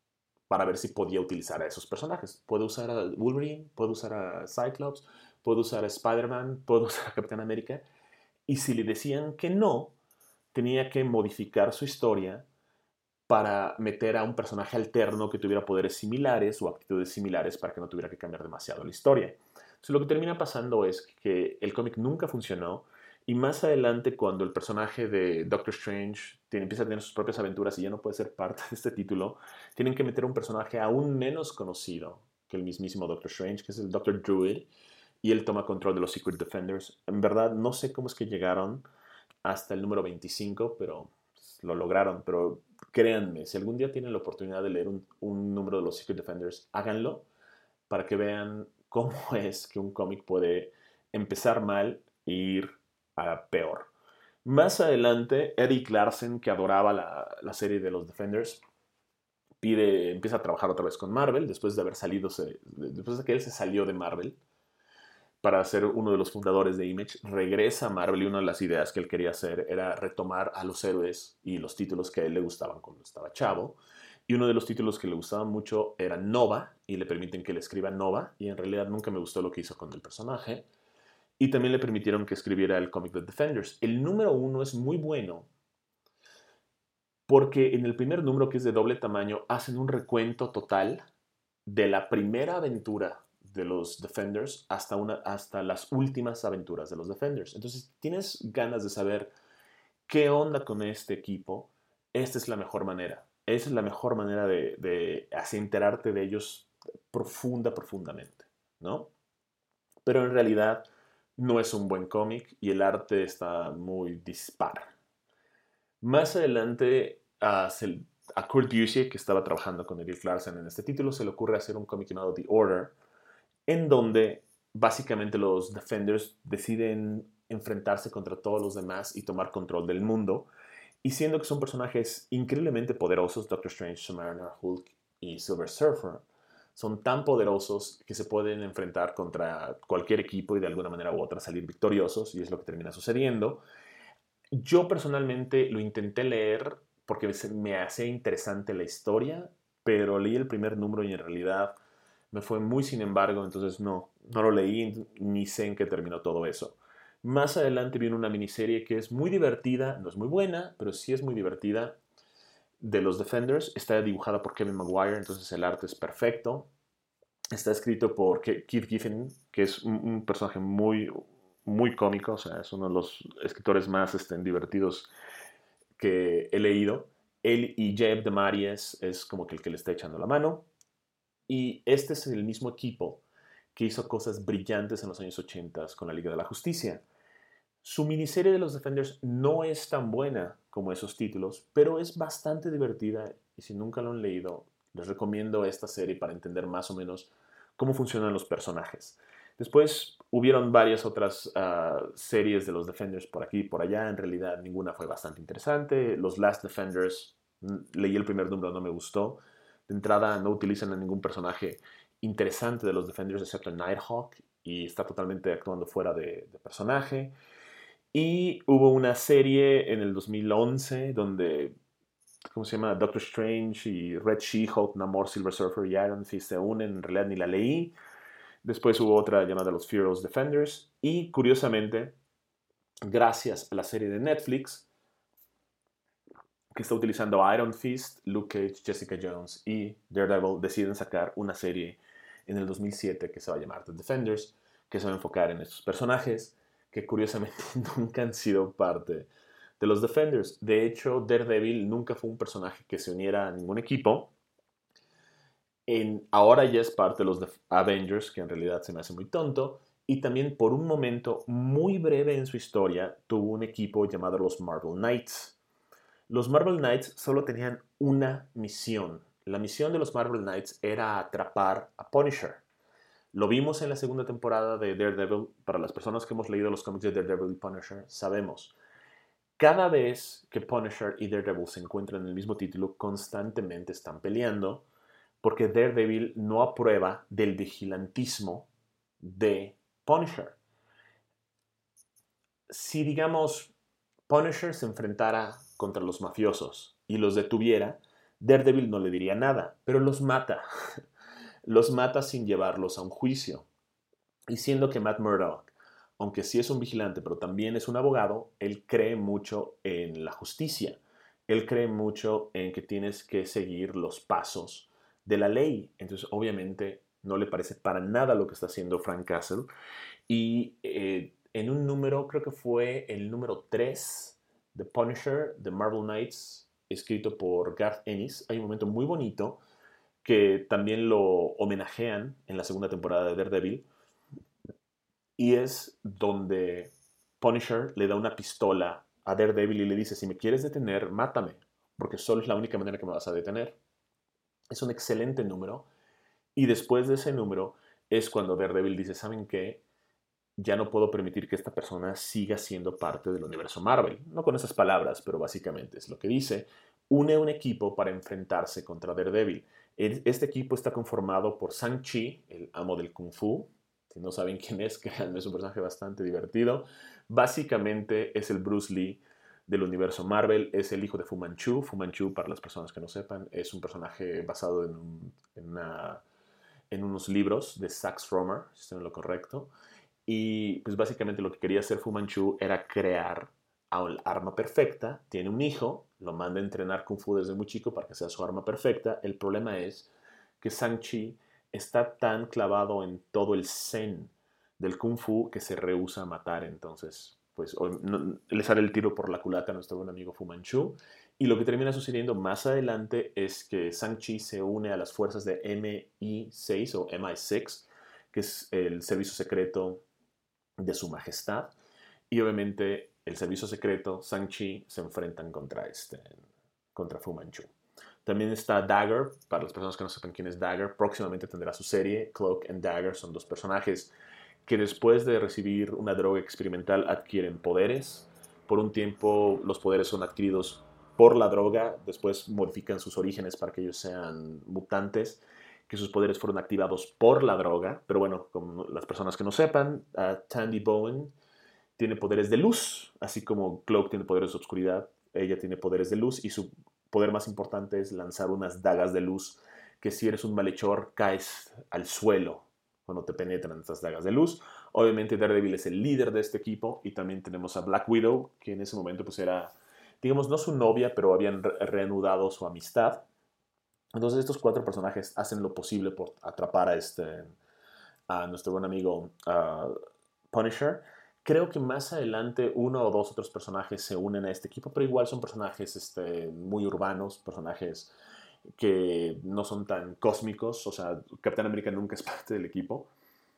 para ver si podía utilizar a esos personajes. Puedo usar a Wolverine, puedo usar a Cyclops, puedo usar a Spider-Man, puedo usar a Capitán América. Y si le decían que no, tenía que modificar su historia para meter a un personaje alterno que tuviera poderes similares o actitudes similares para que no tuviera que cambiar demasiado la historia. Entonces, lo que termina pasando es que el cómic nunca funcionó y más adelante cuando el personaje de Doctor Strange empieza a tener sus propias aventuras y ya no puede ser parte de este título, tienen que meter un personaje aún menos conocido que el mismísimo Doctor Strange, que es el Doctor Druid, y él toma control de los Secret Defenders. En verdad, no sé cómo es que llegaron hasta el número 25, pero lo lograron. Pero créanme, si algún día tienen la oportunidad de leer un número de los Secret Defenders, háganlo para que vean cómo es que un cómic puede empezar mal e ir a peor. Más adelante, Eddie Larsen, que adoraba la serie de los Defenders, empieza a trabajar otra vez con Marvel, después de haber salido, después de que él se salió de Marvel para ser uno de los fundadores de Image, regresa a Marvel y una de las ideas que él quería hacer era retomar a los héroes y los títulos que a él le gustaban cuando estaba chavo. Y uno de los títulos que le gustaban mucho era Nova, y le permiten que le escriba Nova, y en realidad nunca me gustó lo que hizo con el personaje. Y también le permitieron que escribiera el cómic de Defenders. El número 1 es muy bueno, porque en el primer número, que es de doble tamaño, hacen un recuento total de la primera aventura de los Defenders hasta las últimas aventuras de los Defenders. Entonces, tienes ganas de saber qué onda con este equipo. Esta es la mejor manera. Esa es la mejor manera de así enterarte de ellos profundamente, ¿no? Pero en realidad no es un buen cómic y el arte está muy dispar. Más adelante, a Kurt Busiek, que estaba trabajando con Erik Larsen en este título, se le ocurre hacer un cómic llamado The Order, en donde básicamente los Defenders deciden enfrentarse contra todos los demás y tomar control del mundo. Y siendo que son personajes increíblemente poderosos, Doctor Strange, Submariner, Hulk y Silver Surfer, son tan poderosos que se pueden enfrentar contra cualquier equipo y de alguna manera u otra salir victoriosos, y es lo que termina sucediendo. Yo personalmente lo intenté leer porque me hacía interesante la historia, pero leí el primer número y en realidad me fue muy sin embargo, entonces no lo leí ni sé en qué terminó todo eso. Más adelante viene una miniserie que es muy divertida, no es muy buena, pero sí es muy divertida, de los Defenders. Está dibujada por Kevin Maguire, entonces el arte es perfecto. Está escrito por Keith Giffen, que es un personaje muy cómico, o sea, es uno de los escritores más divertidos que he leído. Él y Jeb DeMaries es como que el que le está echando la mano. Y este es el mismo equipo que hizo cosas brillantes en los años 80 con la Liga de la Justicia. Su miniserie de los Defenders no es tan buena como esos títulos, pero es bastante divertida y si nunca lo han leído, les recomiendo esta serie para entender más o menos cómo funcionan los personajes. Después hubieron varias otras series de los Defenders por aquí y por allá. En realidad ninguna fue bastante interesante. Los Last Defenders, leí el primer número, no me gustó. De entrada no utilizan a ningún personaje interesante de los Defenders excepto Nighthawk y está totalmente actuando fuera de personaje. Y hubo una serie en el 2011 donde, ¿cómo se llama? Doctor Strange y Red She-Hulk, Namor, Silver Surfer y Iron Fist se unen. En realidad ni la leí. Después hubo otra llamada Los Fearless Defenders. Y curiosamente, gracias a la serie de Netflix, que está utilizando Iron Fist, Luke Cage, Jessica Jones y Daredevil, deciden sacar una serie en el 2007 que se va a llamar The Defenders, que se va a enfocar en estos personajes que curiosamente nunca han sido parte de los Defenders. De hecho, Daredevil nunca fue un personaje que se uniera a ningún equipo. Ahora ya es parte de los Avengers, que en realidad se me hace muy tonto. Y también por un momento muy breve en su historia tuvo un equipo llamado los Marvel Knights. Los Marvel Knights solo tenían una misión. La misión de los Marvel Knights era atrapar a Punisher. Lo vimos en la segunda temporada de Daredevil. Para las personas que hemos leído los cómics de Daredevil y Punisher, sabemos. Cada vez que Punisher y Daredevil se encuentran en el mismo título, constantemente están peleando porque Daredevil no aprueba del vigilantismo de Punisher. Si, digamos, Punisher se enfrentara contra los mafiosos y los detuviera, Daredevil no le diría nada, pero los mata. Los mata sin llevarlos a un juicio. Y siendo que Matt Murdock, aunque sí es un vigilante, pero también es un abogado, él cree mucho en la justicia. Él cree mucho en que tienes que seguir los pasos de la ley. Entonces, obviamente, no le parece para nada lo que está haciendo Frank Castle. Y en un número, creo que fue el número 3 de Punisher, de Marvel Knights, escrito por Garth Ennis, hay un momento muy bonito que también lo homenajean en la segunda temporada de Daredevil, y es donde Punisher le da una pistola a Daredevil y le dice, si me quieres detener, mátame, porque solo es la única manera que me vas a detener. Es un excelente número, y después de ese número es cuando Daredevil dice, ¿saben qué? Ya no puedo permitir que esta persona siga siendo parte del universo Marvel. No con esas palabras, pero básicamente es lo que dice. Une un equipo para enfrentarse contra Daredevil. Este equipo está conformado por Shang-Chi, el amo del Kung Fu. Si no saben quién es, créanme, es un personaje bastante divertido. Básicamente es el Bruce Lee del universo Marvel, es el hijo de Fu Manchu. Fu Manchu, para las personas que no sepan, es un personaje basado en unos libros de Sax Rohmer, si estoy en lo correcto. Y pues básicamente lo que quería hacer Fu Manchu era crear al arma perfecta. Tiene un hijo, lo manda a entrenar Kung Fu desde muy chico para que sea su arma perfecta. El problema es que Shang-Chi está tan clavado en todo el zen del Kung Fu que se rehúsa a matar. Entonces, pues le sale el tiro por la culata a nuestro buen amigo Fu Manchu. Y lo que termina sucediendo más adelante es que Shang-Chi se une a las fuerzas de MI6 o MI6, que es el servicio secreto de su majestad, y obviamente el servicio secreto, Shang-Chi, se enfrentan contra Fu Manchu. También está Dagger, para las personas que no sepan quién es Dagger, próximamente tendrá su serie. Cloak and Dagger son dos personajes que después de recibir una droga experimental adquieren poderes. Por un tiempo los poderes son adquiridos por la droga, después modifican sus orígenes para que ellos sean mutantes, que sus poderes fueron activados por la droga. Pero bueno, como las personas que no sepan, Tandy Bowen tiene poderes de luz, así como Cloak tiene poderes de oscuridad, ella tiene poderes de luz, y su poder más importante es lanzar unas dagas de luz que si eres un malhechor caes al suelo cuando te penetran estas dagas de luz. Obviamente Daredevil es el líder de este equipo, y también tenemos a Black Widow, que en ese momento pues era, digamos, no su novia, pero habían reanudado su amistad. Entonces estos cuatro personajes hacen lo posible por atrapar a nuestro buen amigo Punisher. Creo que más adelante uno o dos otros personajes se unen a este equipo, pero igual son personajes muy urbanos, personajes que no son tan cósmicos. O sea, Capitán América nunca es parte del equipo.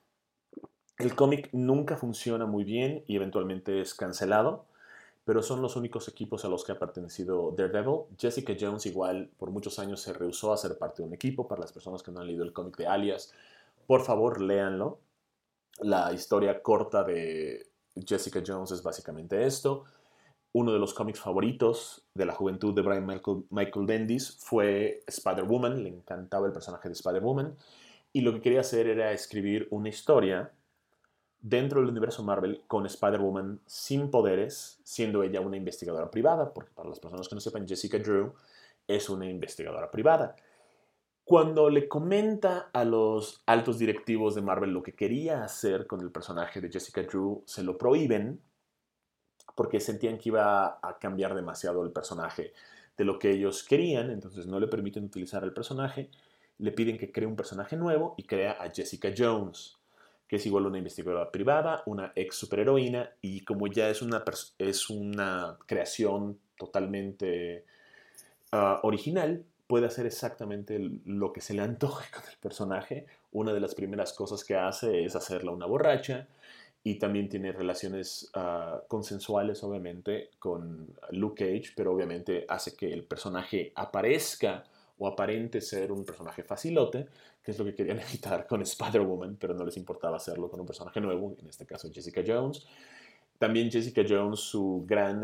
El cómic nunca funciona muy bien y eventualmente es cancelado, pero son los únicos equipos a los que ha pertenecido Daredevil. Jessica Jones igual por muchos años se rehusó a ser parte de un equipo. Para las personas que no han leído el cómic de Alias, por favor léanlo. La historia corta de Jessica Jones es básicamente esto. Uno de los cómics favoritos de la juventud de Brian Michael Bendis fue Spider-Woman. Le encantaba el personaje de Spider-Woman, y lo que quería hacer era escribir una historia dentro del universo Marvel con Spider-Woman sin poderes, siendo ella una investigadora privada, porque para las personas que no sepan, Jessica Drew es una investigadora privada. Cuando le comenta a los altos directivos de Marvel lo que quería hacer con el personaje de Jessica Drew, se lo prohíben porque sentían que iba a cambiar demasiado el personaje de lo que ellos querían. Entonces no le permiten utilizar el personaje, le piden que cree un personaje nuevo y crea a Jessica Jones, que es igual una investigadora privada, una ex superheroína, y como ya es una creación totalmente original, puede hacer exactamente lo que se le antoje con el personaje. Una de las primeras cosas que hace es hacerla una borracha, y también tiene relaciones consensuales, obviamente, con Luke Cage, pero obviamente hace que el personaje aparezca o aparente ser un personaje facilote, que es lo que querían evitar con Spider-Woman, pero no les importaba hacerlo con un personaje nuevo, en este caso Jessica Jones. También Jessica Jones, su gran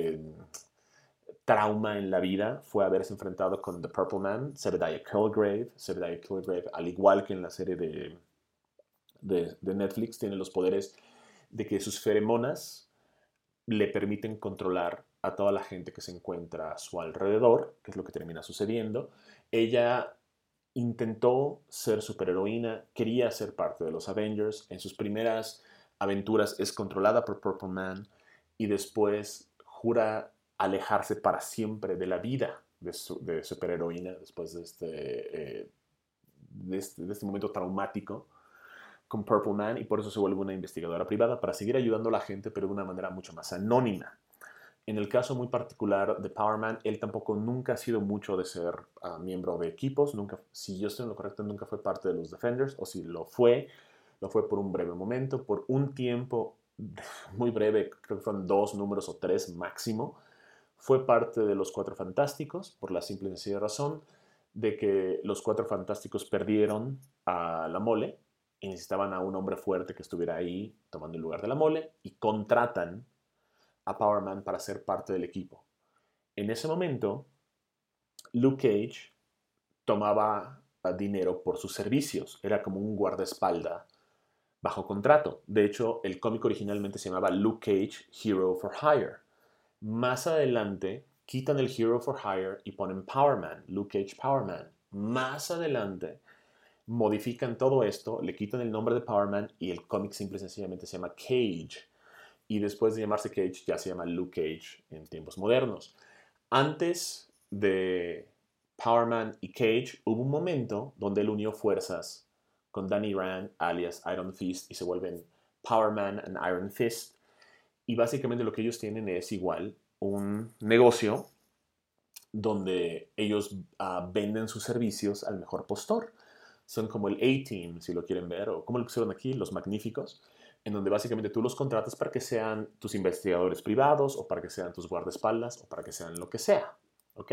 trauma en la vida fue haberse enfrentado con The Purple Man, Zebediah Killgrave. Zebediah Killgrave, al igual que en la serie de Netflix, tiene los poderes de que sus feromonas le permiten controlar a toda la gente que se encuentra a su alrededor, que es lo que termina sucediendo. Ella intentó ser superheroína, quería ser parte de los Avengers. En sus primeras aventuras es controlada por Purple Man y después jura alejarse para siempre de la vida de superheroína después de este momento traumático con Purple Man, y por eso se vuelve una investigadora privada para seguir ayudando a la gente, pero de una manera mucho más anónima. En el caso muy particular de Power Man, él tampoco nunca ha sido mucho de ser miembro de equipos. Nunca, si yo estoy en lo correcto, nunca fue parte de los Defenders, o si lo fue por un breve momento, por un tiempo muy breve, creo que fueron 2 números o 3 máximo. Fue parte de los Cuatro Fantásticos por la simple y sencilla razón de que los Cuatro Fantásticos perdieron a la Mole y necesitaban a un hombre fuerte que estuviera ahí tomando el lugar de la Mole, y contratan a Power Man para ser parte del equipo. En ese momento, Luke Cage tomaba dinero por sus servicios. Era como un guardaespaldas bajo contrato. De hecho, el cómic originalmente se llamaba Luke Cage Hero for Hire. Más adelante, quitan el Hero for Hire y ponen Power Man, Luke Cage Power Man. Más adelante, modifican todo esto, le quitan el nombre de Power Man y el cómic simple y sencillamente se llama Cage. Y después de llamarse Cage, ya se llama Luke Cage en tiempos modernos. Antes de Power Man y Cage, hubo un momento donde él unió fuerzas con Danny Rand, alias Iron Fist, y se vuelven Power Man and Iron Fist. Y básicamente lo que ellos tienen es igual un negocio donde ellos venden sus servicios al mejor postor. Son como el A-Team, si lo quieren ver, o como lo pusieron aquí, los Magníficos, en donde básicamente tú los contratas para que sean tus investigadores privados, o para que sean tus guardaespaldas, o para que sean lo que sea. ¿Ok?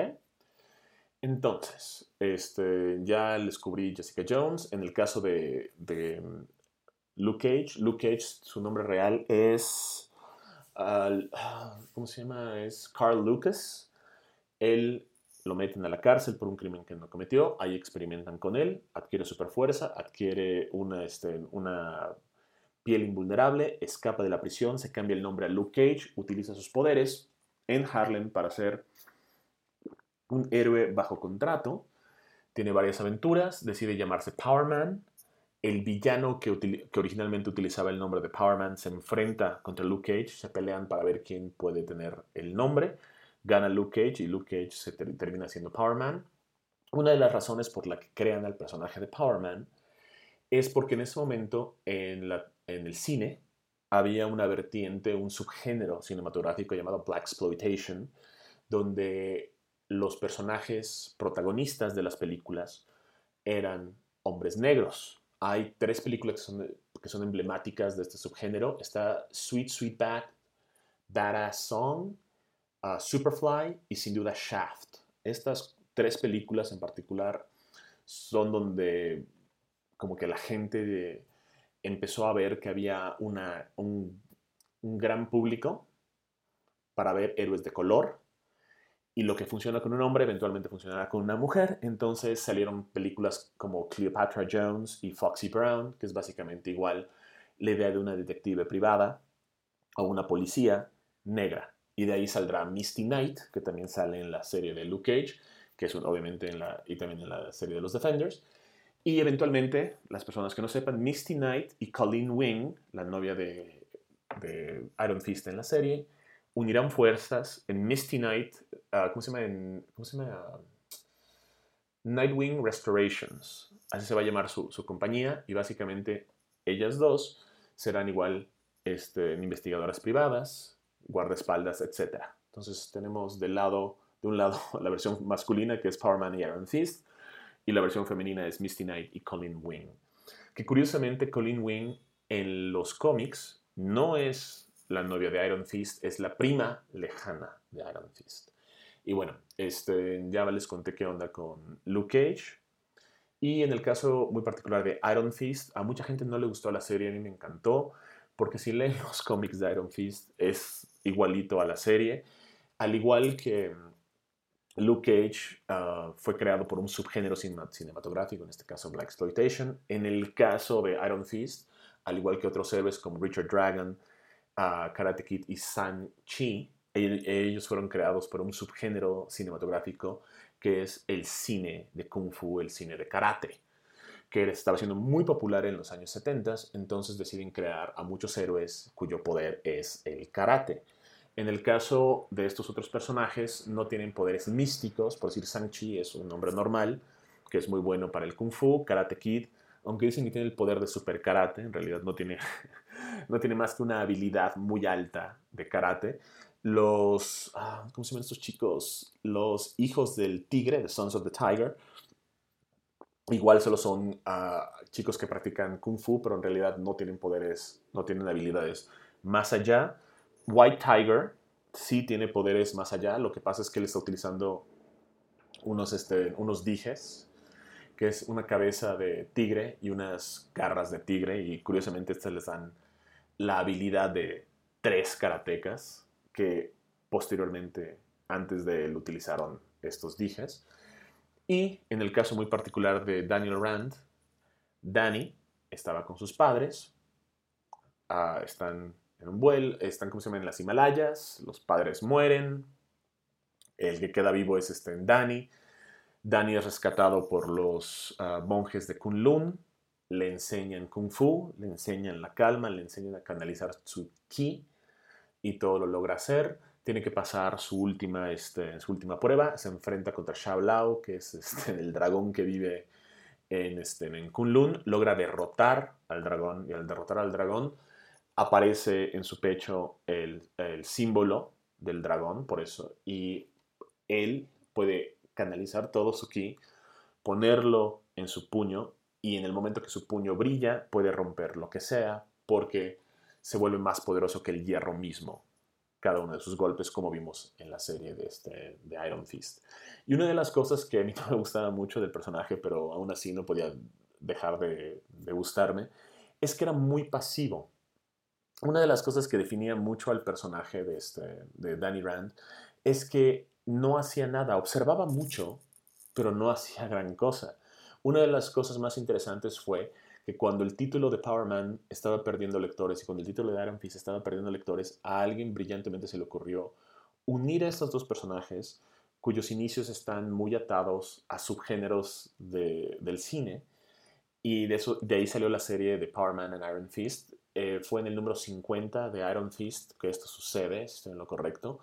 Entonces, ya les cubrí Jessica Jones. En el caso de Luke Cage, su nombre real es... ¿cómo se llama? Es Carl Lucas. Él lo meten a la cárcel por un crimen que no cometió. Ahí experimentan con él. Adquiere superfuerza, adquiere una piel invulnerable, escapa de la prisión, se cambia el nombre a Luke Cage, utiliza sus poderes en Harlem para ser un héroe bajo contrato. Tiene varias aventuras, decide llamarse Power Man. El villano que originalmente utilizaba el nombre de Power Man se enfrenta contra Luke Cage, se pelean para ver quién puede tener el nombre. Gana Luke Cage y Luke Cage termina siendo Power Man. Una de las razones por la que crean al personaje de Power Man es porque en ese momento en el cine había una vertiente, un subgénero cinematográfico llamado Blaxploitation, donde los personajes protagonistas de las películas eran hombres negros. Hay 3 películas que son emblemáticas de este subgénero. Está Sweet Sweetback, Badass Song, Superfly y sin duda Shaft. Estas 3 películas en particular son donde como que la gente empezó a ver que había un gran público para ver héroes de color, y lo que funciona con un hombre eventualmente funcionará con una mujer. Entonces salieron películas como Cleopatra Jones y Foxy Brown, que es básicamente igual la idea de una detective privada o una policía negra. Y de ahí saldrá Misty Knight, que también sale en la serie de Luke Cage, que es obviamente y también en la serie de los Defenders. Y eventualmente, las personas que no sepan, Misty Knight y Colleen Wing, la novia de Iron Fist en la serie, unirán fuerzas en Misty Knight. ¿Cómo se llama? ¿Cómo se llama? Nightwing Restorations. Así se va a llamar su compañía, y básicamente ellas dos serán igual investigadoras privadas, guardaespaldas, etc. Entonces tenemos de un lado la versión masculina, que es Power Man y Iron Fist, y la versión femenina es Misty Knight y Colleen Wing. Que curiosamente Colleen Wing en los cómics no es la novia de Iron Fist, es la prima lejana de Iron Fist. Y bueno, ya les conté qué onda con Luke Cage. Y en el caso muy particular de Iron Fist, a mucha gente no le gustó la serie, a mí me encantó, porque si leen los cómics de Iron Fist es igualito a la serie. Al igual que Luke Cage fue creado por un subgénero cinematográfico, en este caso Blaxploitation. En el caso de Iron Fist, al igual que otros héroes como Richard Dragon, Karate Kid y Shang-Chi, Ellos fueron creados por un subgénero cinematográfico que es el cine de Kung Fu, el cine de karate, que estaba siendo muy popular en los años 70, entonces deciden crear a muchos héroes cuyo poder es el karate. En el caso de estos otros personajes, no tienen poderes místicos, por decir Shang-Chi es un hombre normal, que es muy bueno para el Kung Fu, Karate Kid, aunque dicen que tiene el poder de super karate, en realidad no tiene, no tiene más que una habilidad muy alta de karate. ¿Cómo se llaman estos chicos? Los hijos del tigre, The Sons of the Tiger, igual solo son chicos que practican Kung Fu, pero en realidad no tienen poderes, no tienen habilidades más allá. White Tiger sí tiene poderes más allá, lo que pasa es que él está utilizando unos dijes, que es una cabeza de tigre y unas garras de tigre, y curiosamente estas les dan la habilidad de 3 karatecas que posteriormente, antes de él, utilizaron estos dijes. Y en el caso muy particular de Daniel Rand, Danny estaba con sus padres, están en un vuelo, están como se llama en las Himalayas, los padres mueren, el que queda vivo es Danny. Danny es rescatado por los monjes de Kunlun, le enseñan Kung Fu, le enseñan la calma, le enseñan a canalizar su ki y todo lo logra hacer. Tiene que pasar su última prueba, se enfrenta contra Xiao Lao, que es el dragón que vive en Kunlun, logra derrotar al dragón, y al derrotar al dragón aparece en su pecho el símbolo del dragón, por eso, y él puede canalizar todo su ki, ponerlo en su puño, y en el momento que su puño brilla puede romper lo que sea, porque se vuelve más poderoso que el hierro mismo, cada uno de sus golpes, como vimos en la serie de Iron Fist. Y una de las cosas que a mí no me gustaba mucho del personaje, pero aún así no podía dejar de gustarme, es que era muy pasivo. Una de las cosas que definía mucho al personaje de Danny Rand es que no hacía nada, observaba mucho, pero no hacía gran cosa. Una de las cosas más interesantes fue que cuando el título de Power Man estaba perdiendo lectores y cuando el título de Iron Fist estaba perdiendo lectores, a alguien brillantemente se le ocurrió unir a estos dos personajes cuyos inicios están muy atados a subgéneros del cine, y de ahí salió la serie de Power Man and Iron Fist. Fue en el número 50 de Iron Fist que esto sucede, si estoy en lo correcto.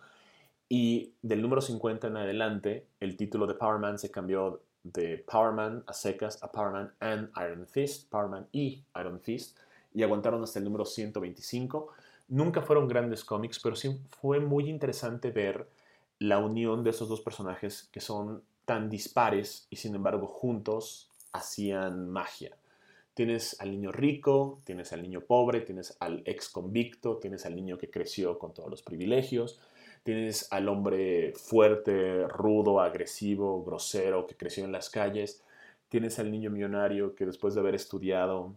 Y del número 50 en adelante, el título de Power Man se cambió de Power Man a secas a Power Man and Iron Fist, Power Man y Iron Fist, y aguantaron hasta el número 125. Nunca fueron grandes cómics, pero sí fue muy interesante ver la unión de esos dos personajes que son tan dispares y sin embargo juntos hacían magia. Tienes al niño rico, tienes al niño pobre, tienes al ex convicto, tienes al niño que creció con todos los privilegios, tienes al hombre fuerte, rudo, agresivo, grosero, que creció en las calles, tienes al niño millonario que después de haber estudiado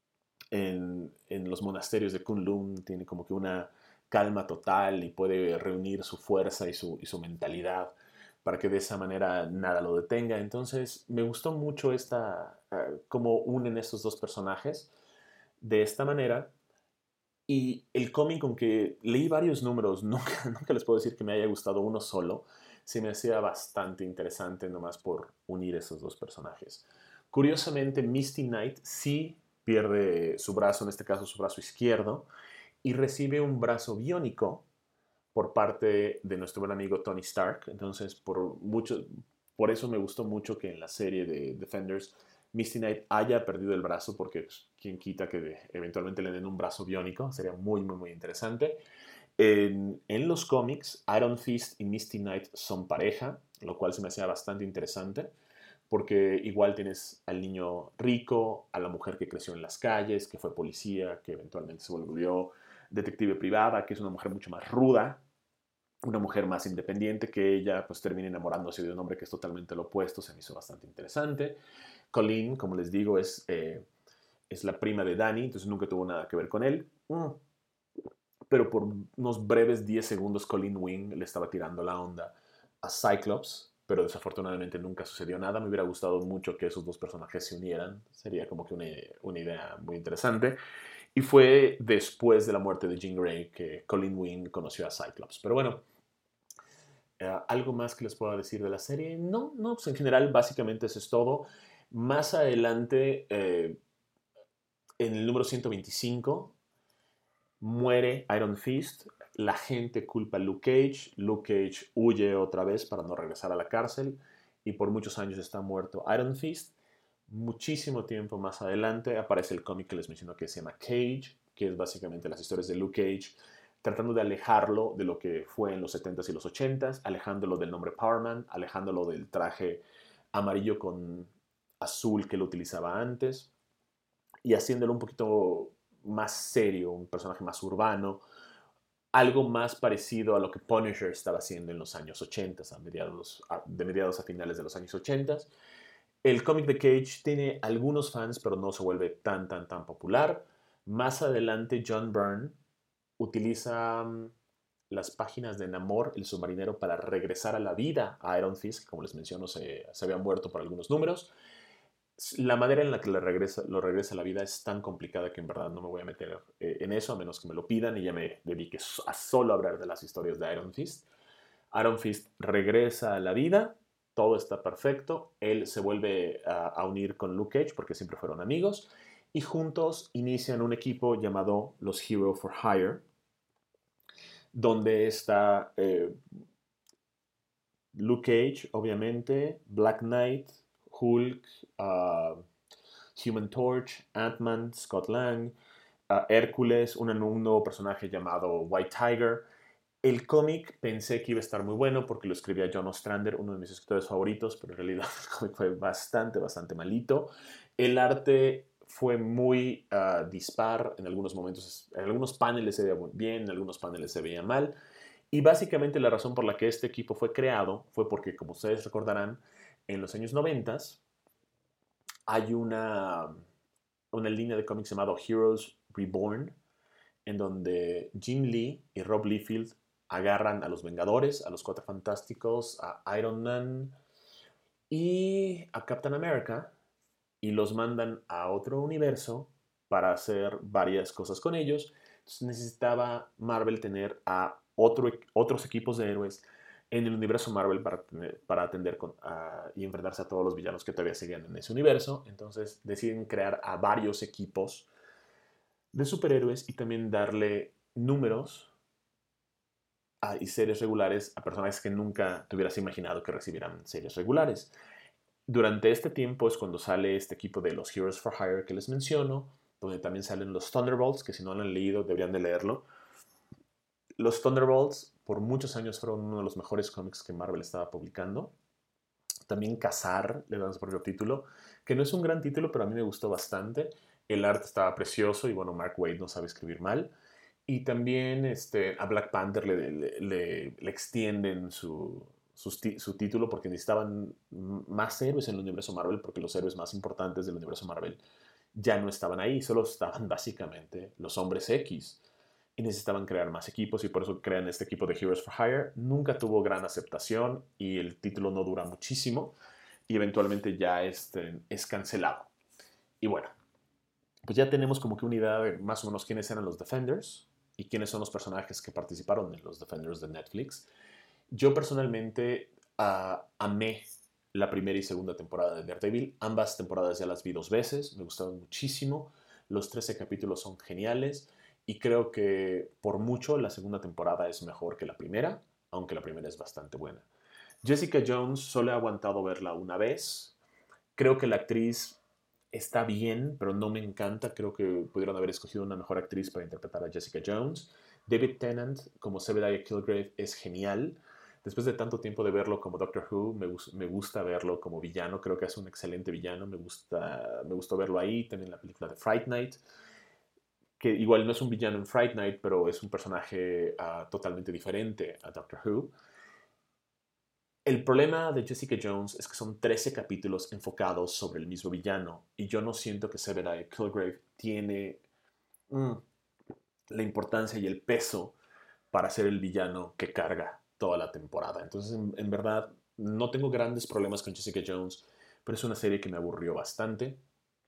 en los monasterios de Kunlun tiene como que una calma total y puede reunir su fuerza y su mentalidad para que de esa manera nada lo detenga. Entonces me gustó mucho cómo unen estos dos personajes de esta manera. Y el cómic, aunque leí varios números, nunca les puedo decir que me haya gustado uno solo, se me hacía bastante interesante nomás por unir esos dos personajes. Curiosamente, Misty Knight sí pierde su brazo, en este caso su brazo izquierdo, y recibe un brazo biónico por parte de nuestro buen amigo Tony Stark. Entonces, por eso me gustó mucho que en la serie de Defenders Misty Knight haya perdido el brazo, porque pues, quien quita que eventualmente le den un brazo biónico, sería muy, muy, muy interesante. En los cómics, Iron Fist y Misty Knight son pareja, lo cual se me hacía bastante interesante, porque igual tienes al niño rico, a la mujer que creció en las calles, que fue policía, que eventualmente se volvió detective privada, que es una mujer mucho más ruda, una mujer más independiente, que ella pues termina enamorándose de un hombre que es totalmente lo opuesto. Se me hizo bastante interesante. Colleen, como les digo, es la prima de Danny, entonces nunca tuvo nada que ver con él. Pero por unos breves 10 segundos Colleen Wing le estaba tirando la onda a Cyclops, pero desafortunadamente nunca sucedió nada. Me hubiera gustado mucho que esos dos personajes se unieran, sería como que una idea muy interesante. Y fue después de la muerte de Jean Grey que Colleen Wing conoció a Cyclops. Pero bueno, ¿Algo más que les pueda decir de la serie? No, no, pues en general básicamente eso es todo. Más adelante, en el número 125, muere Iron Fist. La gente culpa a Luke Cage. Luke Cage huye otra vez para no regresar a la cárcel y por muchos años está muerto Iron Fist. Muchísimo tiempo más adelante aparece el cómic que les menciono que se llama Cage, que es básicamente las historias de Luke Cage tratando de alejarlo de lo que fue en los 70s y los 80s, alejándolo del nombre Power Man, alejándolo del traje amarillo con azul que lo utilizaba antes y haciéndolo un poquito más serio, un personaje más urbano, algo más parecido a lo que Punisher estaba haciendo en los años 80, de mediados a finales de los años 80. El cómic de Cage tiene algunos fans, pero no se vuelve tan popular. Más adelante, John Byrne utiliza las páginas de Namor, el submarinero, para regresar a la vida a Iron Fist, que como les menciono se había muerto por algunos números. La manera en la que lo regresa a la vida es tan complicada que en verdad no me voy a meter en eso, a menos que me lo pidan y ya me dedique a solo hablar de las historias de Iron Fist. Iron Fist regresa a la vida, todo está perfecto, él se vuelve a unir con Luke Cage porque siempre fueron amigos y juntos inician un equipo llamado los Hero for Hire, donde está Luke Cage, obviamente, Black Knight, Hulk, Human Torch, Ant-Man, Scott Lang, Hércules, un nuevo personaje llamado White Tiger. El cómic pensé que iba a estar muy bueno porque lo escribía John Ostrander, uno de mis escritores favoritos, pero en realidad el cómic fue bastante malito. El arte fue muy dispar, en algunos momentos, en algunos paneles se veía muy bien, en algunos paneles se veía mal. Y básicamente la razón por la que este equipo fue creado fue porque, como ustedes recordarán, en los años 90 hay una línea de cómics llamado Heroes Reborn, en donde Jim Lee y Rob Liefeld agarran a los Vengadores, a los Cuatro Fantásticos, a Iron Man y a Captain America y los mandan a otro universo para hacer varias cosas con ellos. Entonces necesitaba Marvel tener a otros equipos de héroes en el universo Marvel para atender y enfrentarse a todos los villanos que todavía seguían en ese universo. Entonces deciden crear a varios equipos de superhéroes y también darle números y series regulares a personajes que nunca te hubieras imaginado que recibieran series regulares. Durante este tiempo es cuando sale este equipo de los Heroes for Hire que les menciono, donde también salen los Thunderbolts, que si no lo han leído deberían de leerlo. Los Thunderbolts por muchos años fueron uno de los mejores cómics que Marvel estaba publicando. También Cazar, le dan su propio título, que no es un gran título, pero a mí me gustó bastante. El arte estaba precioso y bueno, Mark Waid no sabe escribir mal. Y también a Black Panther le extienden su título porque necesitaban más héroes en el universo Marvel, porque los héroes más importantes del universo Marvel ya no estaban ahí, solo estaban básicamente los hombres X. Y necesitaban crear más equipos y por eso crean este equipo de Heroes for Hire. Nunca tuvo gran aceptación y el título no dura muchísimo y eventualmente ya es cancelado. Y bueno, pues ya tenemos como que una idea de más o menos quiénes eran los Defenders y quiénes son los personajes que participaron en los Defenders de Netflix. Yo personalmente amé la primera y segunda temporada de Daredevil. Ambas temporadas ya las vi 2 veces, me gustaron muchísimo. Los 13 capítulos son geniales y creo que por mucho la segunda temporada es mejor que la primera, aunque la primera es bastante buena. Jessica Jones solo he aguantado verla una vez. Creo que la actriz está bien, pero no me encanta. Creo que pudieron haber escogido una mejor actriz para interpretar a Jessica Jones. David Tennant como Zebediah Killgrave es genial. Después de tanto tiempo de verlo como Doctor Who, me gusta verlo como villano. Creo que es un excelente villano. Me gustó verlo ahí, también en la película de Fright Night, que igual no es un villano en Fright Night, pero es un personaje totalmente diferente a Doctor Who. El problema de Jessica Jones es que son 13 capítulos enfocados sobre el mismo villano y yo no siento que Zebediah Killgrave tiene mm, la importancia y el peso para ser el villano que carga toda la temporada. Entonces, en verdad, no tengo grandes problemas con Jessica Jones, pero es una serie que me aburrió bastante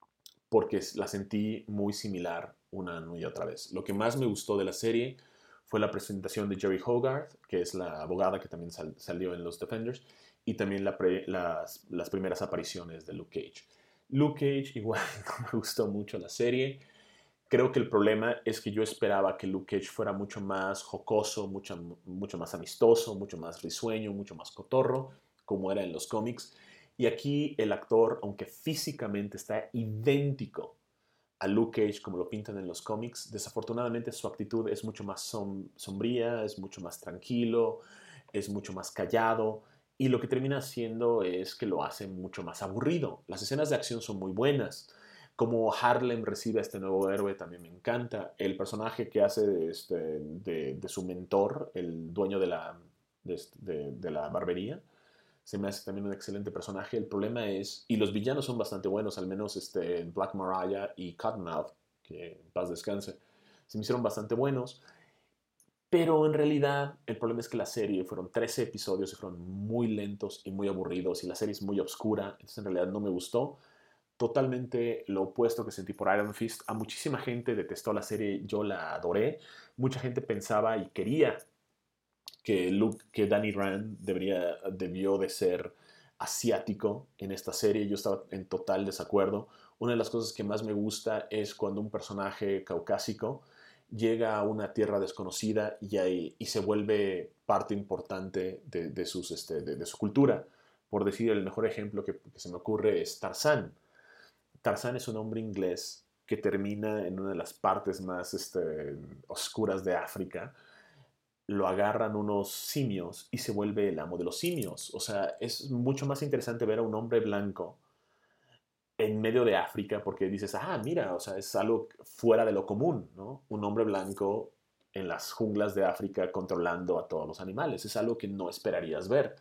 porque la sentí muy similar una y otra vez. Lo que más me gustó de la serie fue la presentación de Jerry Hogarth, que es la abogada que también salió en los Defenders, y también las primeras apariciones de Luke Cage. Luke Cage igual no me gustó mucho la serie. Creo que el problema es que yo esperaba que Luke Cage fuera mucho más jocoso, mucho más amistoso, mucho más risueño, mucho más cotorro, como era en los cómics. Y aquí el actor, aunque físicamente está idéntico a Luke Cage como lo pintan en los cómics, desafortunadamente su actitud es mucho más sombría, es mucho más tranquilo, es mucho más callado, y lo que termina haciendo es que lo hace mucho más aburrido. Las escenas de acción son muy buenas. Como Harlem recibe a este nuevo héroe también me encanta. El personaje que hace de su mentor, el dueño de la barbería, se me hace también un excelente personaje. El problema es, y los villanos son bastante buenos, al menos Black Mariah y Cottonmouth, que en paz descanse, se me hicieron bastante buenos. Pero en realidad el problema es que la serie fueron 13 episodios y fueron muy lentos y muy aburridos y la serie es muy oscura, entonces en realidad no me gustó. Totalmente lo opuesto que sentí por Iron Fist. A muchísima gente detestó la serie, yo la adoré. Mucha gente pensaba y quería que Danny Rand debió de ser asiático en esta serie. Yo estaba en total desacuerdo. Una de las cosas que más me gusta es cuando un personaje caucásico llega a una tierra desconocida y se vuelve parte importante de su cultura. Por decir, el mejor ejemplo que se me ocurre es Tarzán. Tarzán es un hombre inglés que termina en una de las partes más oscuras de África. Lo agarran unos simios y se vuelve el amo de los simios. O sea, es mucho más interesante ver a un hombre blanco en medio de África porque dices, mira, o sea, es algo fuera de lo común, ¿no? Un hombre blanco en las junglas de África controlando a todos los animales. Es algo que no esperarías ver.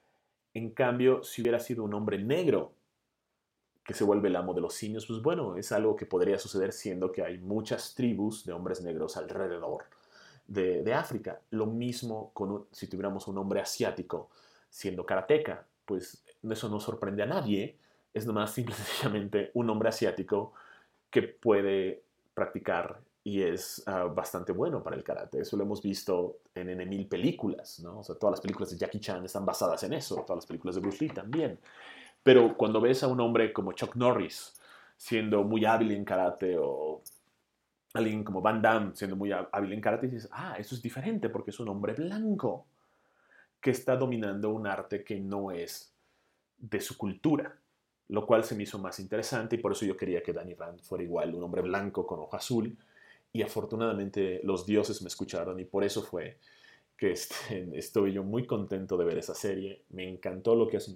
En cambio, si hubiera sido un hombre negro que se vuelve el amo de los simios, pues bueno, es algo que podría suceder siendo que hay muchas tribus de hombres negros alrededor de África. Lo mismo si tuviéramos un hombre asiático siendo karateca, pues eso no sorprende a nadie, es nomás simplemente un hombre asiático que puede practicar y es bastante bueno para el karate. Eso lo hemos visto en N películas, ¿no? O sea, todas las películas de Jackie Chan están basadas en eso, todas las películas de Bruce Lee también. Pero cuando ves a un hombre como Chuck Norris siendo muy hábil en karate o alguien como Van Damme siendo muy hábil en karate, dices, eso es diferente porque es un hombre blanco que está dominando un arte que no es de su cultura, lo cual se me hizo más interesante y por eso yo quería que Danny Rand fuera igual, un hombre blanco con ojo azul, y afortunadamente los dioses me escucharon y por eso fue que estoy yo muy contento de ver esa serie. Me encantó lo que hacen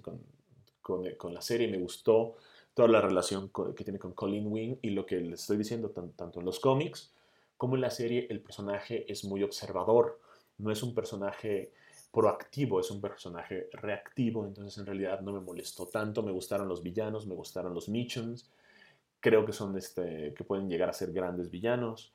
con la serie, me gustó toda la relación que tiene con Colleen Wing y lo que les estoy diciendo tanto en los cómics como en la serie, el personaje es muy observador, no es un personaje proactivo, es un personaje reactivo, entonces en realidad no me molestó tanto, me gustaron los villanos, me gustaron los Mitchums, creo que son que pueden llegar a ser grandes villanos.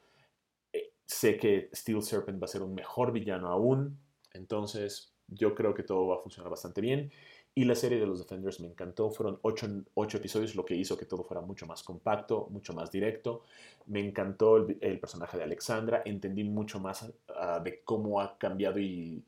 Sé que Steel Serpent va a ser un mejor villano aún, entonces yo creo que todo va a funcionar bastante bien. Y la serie de los Defenders me encantó, fueron 8 episodios, lo que hizo que todo fuera mucho más compacto, mucho más directo. Me encantó el personaje de Alexandra, entendí mucho más de cómo ha cambiado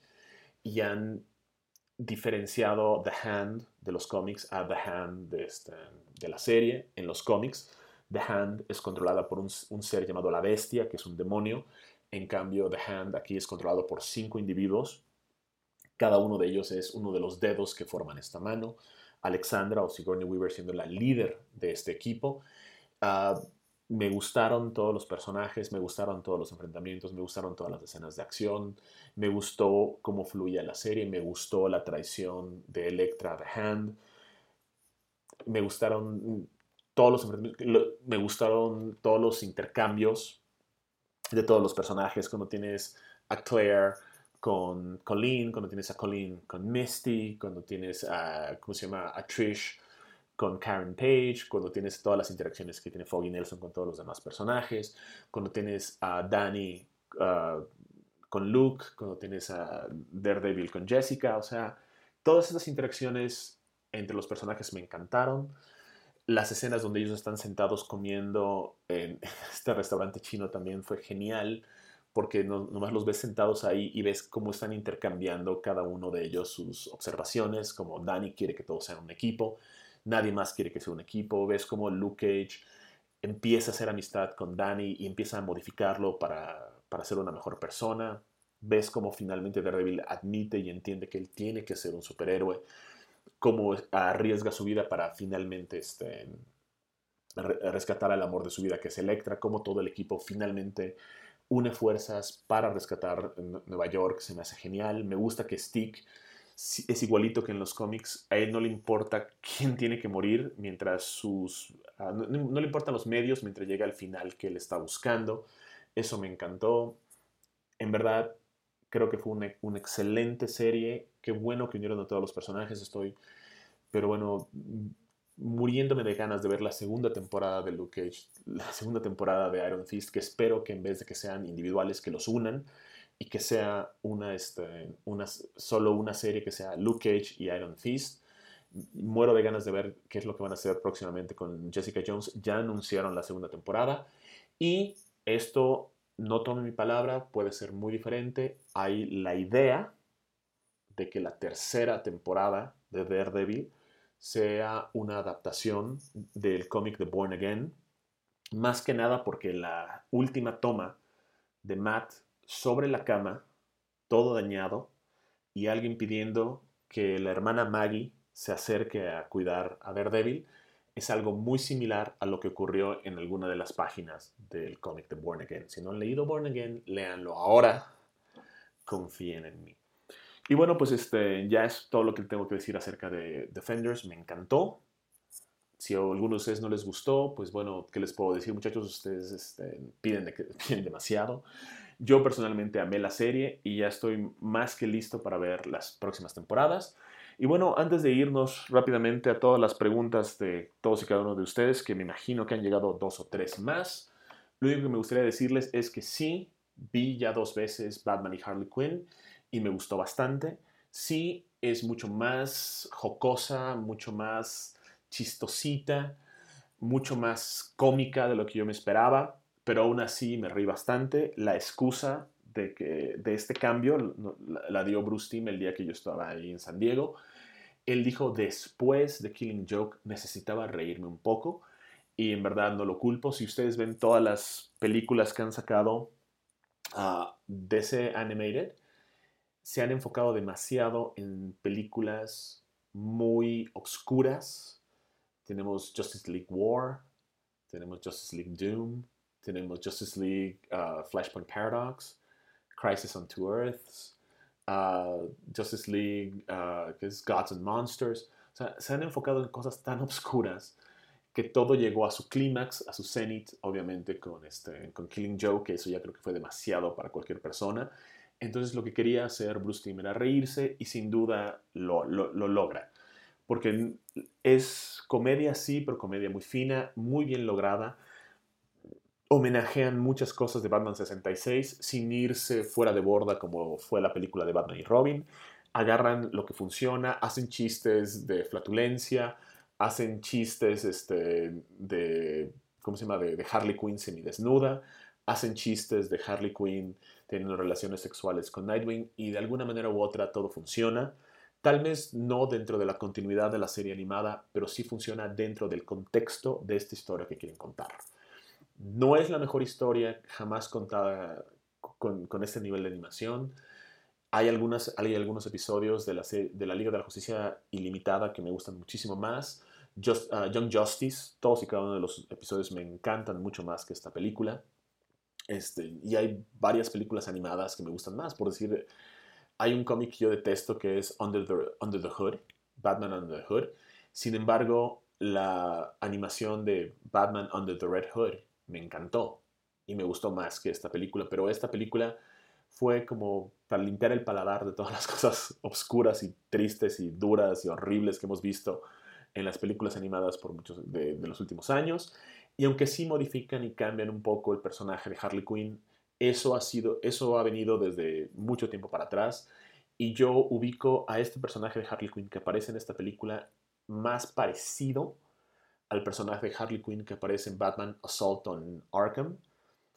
y han diferenciado The Hand de los cómics a The Hand de la serie en los cómics. The Hand es controlada por un ser llamado la Bestia, que es un demonio. En cambio, The Hand aquí es controlado por 5 individuos. Cada uno de ellos es uno de los dedos que forman esta mano. Alexandra o Sigourney Weaver siendo la líder de este equipo. Uh, Me gustaron todos los personajes, me gustaron todos los enfrentamientos, me gustaron todas las escenas de acción, me gustó cómo fluía la serie, me gustó la traición de Elektra The Hand, me gustaron me gustaron todos los intercambios de todos los personajes, cuando tienes a Claire con Colleen, cuando tienes a Colleen con Misty, cuando tienes ¿cómo se llama? A Trish con Karen Page, cuando tienes todas las interacciones que tiene Foggy Nelson con todos los demás personajes, cuando tienes a Danny con Luke, cuando tienes a Daredevil con Jessica, o sea, todas esas interacciones entre los personajes me encantaron. Las escenas donde ellos están sentados comiendo en este restaurante chino también fue genial, porque nomás los ves sentados ahí y ves cómo están intercambiando cada uno de ellos sus observaciones, como Danny quiere que todos sean un equipo, nadie más quiere que sea un equipo, ves cómo Luke Cage empieza a hacer amistad con Danny y empieza a modificarlo para ser una mejor persona, ves cómo finalmente Daredevil admite y entiende que él tiene que ser un superhéroe, cómo arriesga su vida para finalmente rescatar al amor de su vida, que es Elektra, cómo todo el equipo finalmente une fuerzas para rescatar Nueva York, se me hace genial. Me gusta que Stick es igualito que en los cómics, a él no le importa quién tiene que morir mientras no le importan los medios mientras llega al final que él está buscando. Eso me encantó. En verdad, creo que fue una excelente serie. Qué bueno que unieron a todos los personajes. Pero bueno, muriéndome de ganas de ver la segunda temporada de Luke Cage, la segunda temporada de Iron Fist, que espero que en vez de que sean individuales, que los unan y que sea solo una serie que sea Luke Cage y Iron Fist. Muero de ganas de ver qué es lo que van a hacer próximamente con Jessica Jones. Ya anunciaron la segunda temporada y esto, no tome mi palabra, puede ser muy diferente. Hay la idea de que la tercera temporada de Daredevil sea una adaptación del cómic de Born Again, más que nada porque la última toma de Matt sobre la cama, todo dañado, y alguien pidiendo que la hermana Maggie se acerque a cuidar a Daredevil, es algo muy similar a lo que ocurrió en alguna de las páginas del cómic de Born Again. Si no han leído Born Again, léanlo ahora, confíen en mí. Y bueno, pues ya es todo lo que tengo que decir acerca de Defenders. Me encantó. Si a algunos de ustedes no les gustó, pues bueno, ¿qué les puedo decir, muchachos? Ustedes piden demasiado. Yo personalmente amé la serie y ya estoy más que listo para ver las próximas temporadas. Y bueno, antes de irnos rápidamente a todas las preguntas de todos y cada uno de ustedes, que me imagino que han llegado 2 o 3 más, lo único que me gustaría decirles es que sí, vi ya 2 veces Batman y Harley Quinn y me gustó bastante. Sí, es mucho más jocosa, mucho más chistosita, mucho más cómica de lo que yo me esperaba, pero aún así me reí bastante. La excusa de este cambio la dio Bruce Timm el día que yo estaba ahí en San Diego. Él dijo después de Killing Joke necesitaba reírme un poco y en verdad no lo culpo. Si ustedes ven todas las películas que han sacado DC Animated, se han enfocado demasiado en películas muy obscuras. Tenemos Justice League War, tenemos Justice League Doom, tenemos Justice League Flashpoint Paradox, Crisis on Two Earths, Justice League, que es Gods and Monsters. O sea, se han enfocado en cosas tan obscuras que todo llegó a su clímax, a su cenit, obviamente con Killing Joke, que eso ya creo que fue demasiado para cualquier persona. Entonces lo que quería hacer Bruce Timm era reírse y sin duda lo logra. Porque es comedia, sí, pero comedia muy fina, muy bien lograda. Homenajean muchas cosas de Batman 66 sin irse fuera de borda como fue la película de Batman y Robin. Agarran lo que funciona, hacen chistes de flatulencia, hacen chistes ¿cómo se llama? De Harley Quinn semidesnuda, hacen chistes de Harley Quinn teniendo relaciones sexuales con Nightwing y de alguna manera u otra todo funciona. Tal vez no dentro de la continuidad de la serie animada, pero sí funciona dentro del contexto de esta historia que quieren contar. No es la mejor historia jamás contada con este nivel de animación. Hay algunos episodios de la Liga de la Justicia Ilimitada que me gustan muchísimo más. Young Justice, todos y cada uno de los episodios me encantan mucho más que esta película. Y hay varias películas animadas que me gustan más. Por decir, hay un cómic que yo detesto que es Under the Hood, Batman Under the Hood. Sin embargo, la animación de Batman Under the Red Hood me encantó y me gustó más que esta película, pero esta película fue como para limpiar el paladar de todas las cosas oscuras y tristes y duras y horribles que hemos visto en las películas animadas por muchos de los últimos años. Y aunque sí modifican y cambian un poco el personaje de Harley Quinn, eso ha venido desde mucho tiempo para atrás. Y yo ubico a este personaje de Harley Quinn que aparece en esta película más parecido al personaje de Harley Quinn que aparece en Batman Assault on Arkham,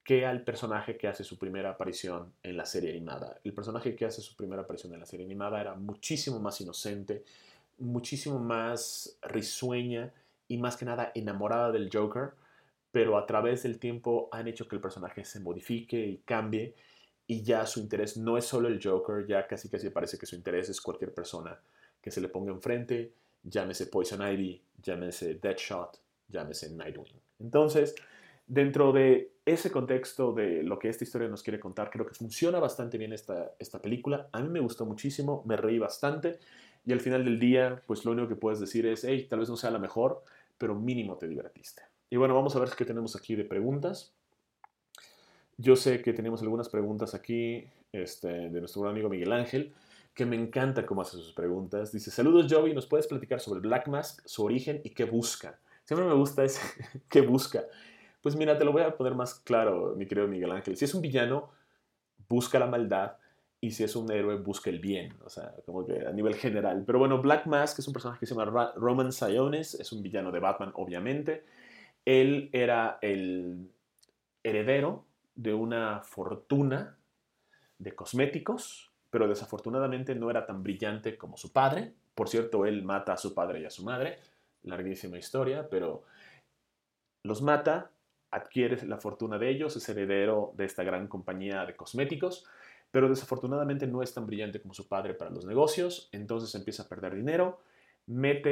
que al personaje que hace su primera aparición en la serie animada. El personaje que hace su primera aparición en la serie animada era muchísimo más inocente, muchísimo más risueña y más que nada enamorada del Joker, pero a través del tiempo han hecho que el personaje se modifique y cambie y ya su interés no es solo el Joker, ya casi casi parece que su interés es cualquier persona que se le ponga enfrente, llámese Poison Ivy, llámese Deadshot, llámese Nightwing. Entonces, dentro de ese contexto de lo que esta historia nos quiere contar, creo que funciona bastante bien esta película. A mí me gustó muchísimo, me reí bastante y al final del día, pues lo único que puedes decir es, hey, tal vez no sea la mejor, pero mínimo te divertiste. Y bueno, vamos a ver qué tenemos aquí de preguntas. Yo sé que tenemos algunas preguntas aquí de nuestro buen amigo Miguel Ángel, que me encanta cómo hace sus preguntas. Dice, saludos Joey, ¿nos puedes platicar sobre el Black Mask, su origen y qué busca? Siempre me gusta ese qué busca. Pues mira, te lo voy a poner más claro, mi querido Miguel Ángel. Si es un villano, busca la maldad, y si es un héroe, busca el bien. O sea, como que a nivel general. Pero bueno, Black Mask es un personaje que se llama Roman Sionis, es un villano de Batman, obviamente. Él era el heredero de una fortuna de cosméticos, pero desafortunadamente no era tan brillante como su padre. Por cierto, él mata a su padre y a su madre. Larguísima historia, pero los mata, adquiere la fortuna de ellos, es heredero de esta gran compañía de cosméticos, pero desafortunadamente no es tan brillante como su padre para los negocios, entonces empieza a perder dinero, mete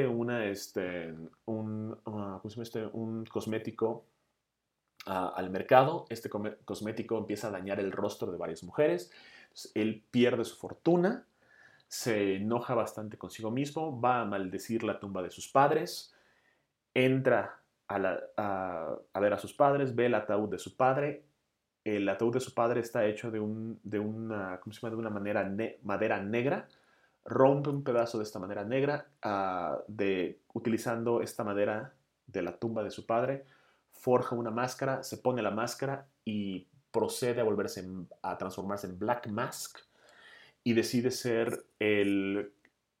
un cosmético al mercado, este cosmético empieza a dañar el rostro de varias mujeres, entonces, él pierde su fortuna, se enoja bastante consigo mismo, va a maldecir la tumba de sus padres, entra a ver a sus padres, ve el ataúd de su padre. El ataúd de su padre está hecho ¿cómo se llama? De una madera negra. Rompe un pedazo de esta madera negra utilizando esta madera de la tumba de su padre. Forja una máscara, se pone la máscara y procede a transformarse en Black Mask y decide ser el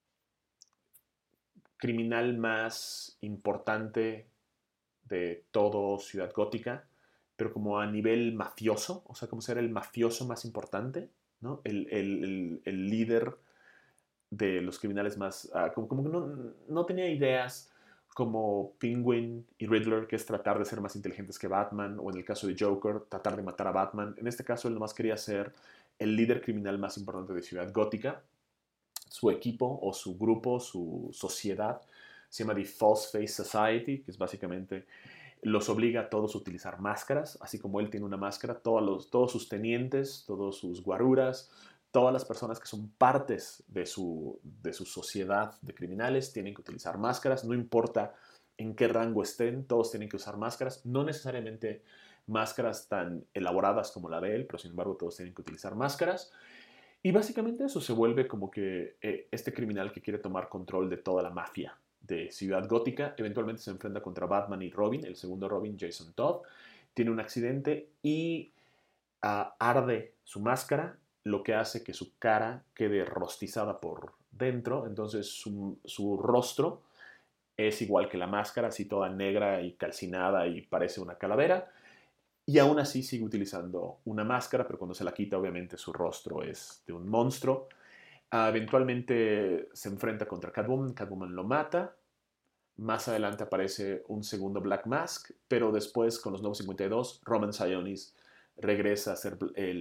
criminal más importante de todo Ciudad Gótica, pero como a nivel mafioso, o sea, como ser el mafioso más importante, ¿no? El líder de los criminales más, como que no tenía ideas como Penguin y Riddler, que es tratar de ser más inteligentes que Batman, o en el caso de Joker, tratar de matar a Batman. En este caso, él nomás quería ser el líder criminal más importante de Ciudad Gótica. Su equipo o su grupo, su sociedad, se llama The False Face Society, que es básicamente los obliga a todos a utilizar máscaras, así como él tiene una máscara, todos sus tenientes, todos sus guaruras, todas las personas que son partes de su sociedad de criminales tienen que utilizar máscaras, no importa en qué rango estén, todos tienen que usar máscaras, no necesariamente máscaras tan elaboradas como la de él, pero sin embargo todos tienen que utilizar máscaras. Y básicamente eso se vuelve como que este criminal que quiere tomar control de toda la mafia de Ciudad Gótica, eventualmente se enfrenta contra Batman y Robin, el segundo Robin, Jason Todd, tiene un accidente y arde su máscara, lo que hace que su cara quede rostizada por dentro, entonces su rostro es igual que la máscara, así toda negra y calcinada y parece una calavera, y aún así sigue utilizando una máscara, pero cuando se la quita obviamente su rostro es de un monstruo. Eventualmente se enfrenta contra Catwoman, Catwoman lo mata. Más adelante aparece un segundo Black Mask, pero después con los nuevos 52, Roman Sionis regresa a ser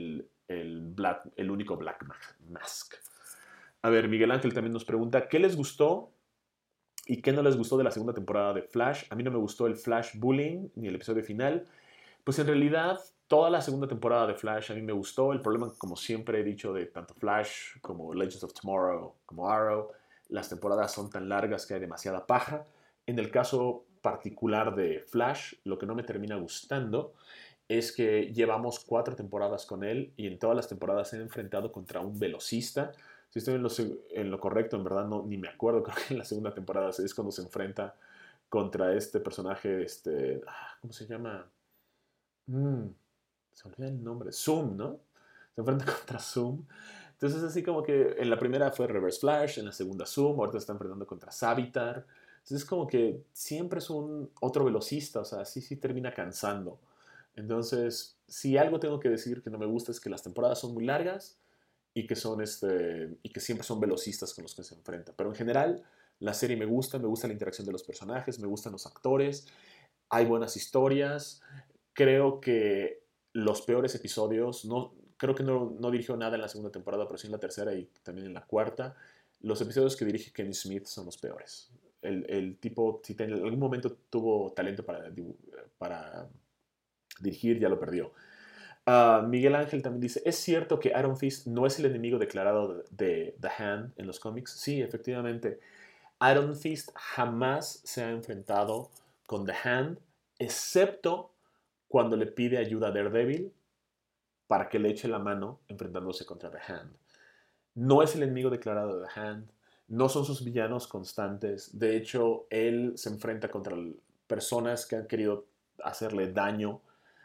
el único Black Mask. A ver, Miguel Ángel también nos pregunta, ¿qué les gustó y qué no les gustó de la segunda temporada de Flash? A mí no me gustó el Flash Bullying ni el episodio final. Pues en realidad toda la segunda temporada de Flash a mí me gustó. El problema, como siempre he dicho, de tanto Flash como Legends of Tomorrow, como Arrow, las temporadas son tan largas que hay demasiada paja. En el caso particular de Flash, lo que no me termina gustando es que llevamos 4 temporadas con él y en todas las temporadas se ha enfrentado contra un velocista. Si estoy en lo correcto, en verdad ni me acuerdo, creo que en la segunda temporada es cuando se enfrenta contra este personaje, ¿cómo se llama? Mm, Se me olvida el nombre. Zoom, ¿no? Se enfrenta contra Zoom. Entonces, así como que en la primera fue Reverse Flash, en la segunda Zoom, ahorita se está enfrentando contra Savitar. Entonces, es como que siempre es un otro velocista, o sea, sí termina cansando. Entonces, si algo tengo que decir que no me gusta es que las temporadas son muy largas y que y que siempre son velocistas con los que se enfrentan. Pero en general, la serie me gusta la interacción de los personajes, me gustan los actores, hay buenas historias. Creo que los peores episodios, creo que no dirigió nada en la segunda temporada, pero sí en la tercera y también en la cuarta. Los episodios que dirige Kenny Smith son los peores. El tipo, si en algún momento tuvo talento para dirigir, ya lo perdió. Miguel Ángel también dice, ¿es cierto que Iron Fist no es el enemigo declarado de The Hand en los cómics? Sí, efectivamente. Iron Fist jamás se ha enfrentado con The Hand, excepto cuando le pide ayuda a Daredevil para que le eche la mano enfrentándose contra The Hand. No es el enemigo declarado de The Hand, no son sus villanos constantes. De hecho, él se enfrenta contra personas que han querido hacerle daño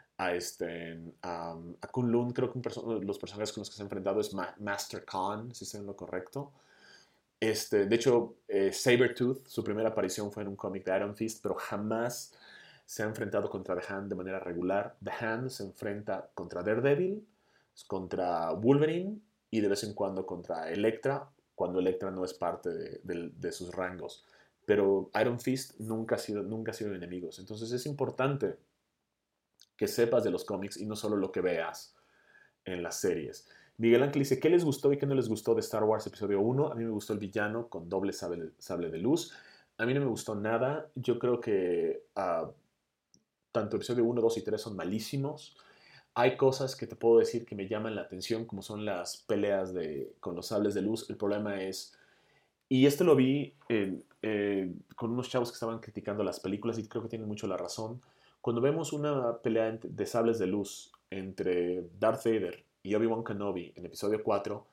a Kunlun. Creo que los personajes con los que se ha enfrentado es Master Khan, si estoy en lo correcto. De hecho, Sabretooth, su primera aparición fue en un cómic de Iron Fist, pero jamás se ha enfrentado contra The Hand de manera regular. The Hand se enfrenta contra Daredevil, contra Wolverine y de vez en cuando contra Elektra, cuando Elektra no es parte de sus rangos. Pero Iron Fist nunca ha sido enemigos. Entonces es importante que sepas de los cómics y no solo lo que veas en las series. Miguel Ángel dice, ¿qué les gustó y qué no les gustó de Star Wars Episodio 1? A mí me gustó el villano con doble sable de luz. A mí no me gustó nada. Yo creo que tanto Episodio 1, 2 y 3 son malísimos. Hay cosas que te puedo decir que me llaman la atención, como son las peleas con los sables de luz. El problema es, y esto lo vi con unos chavos que estaban criticando las películas y creo que tienen mucho la razón. Cuando vemos una pelea de sables de luz entre Darth Vader y Obi-Wan Kenobi en episodio 4,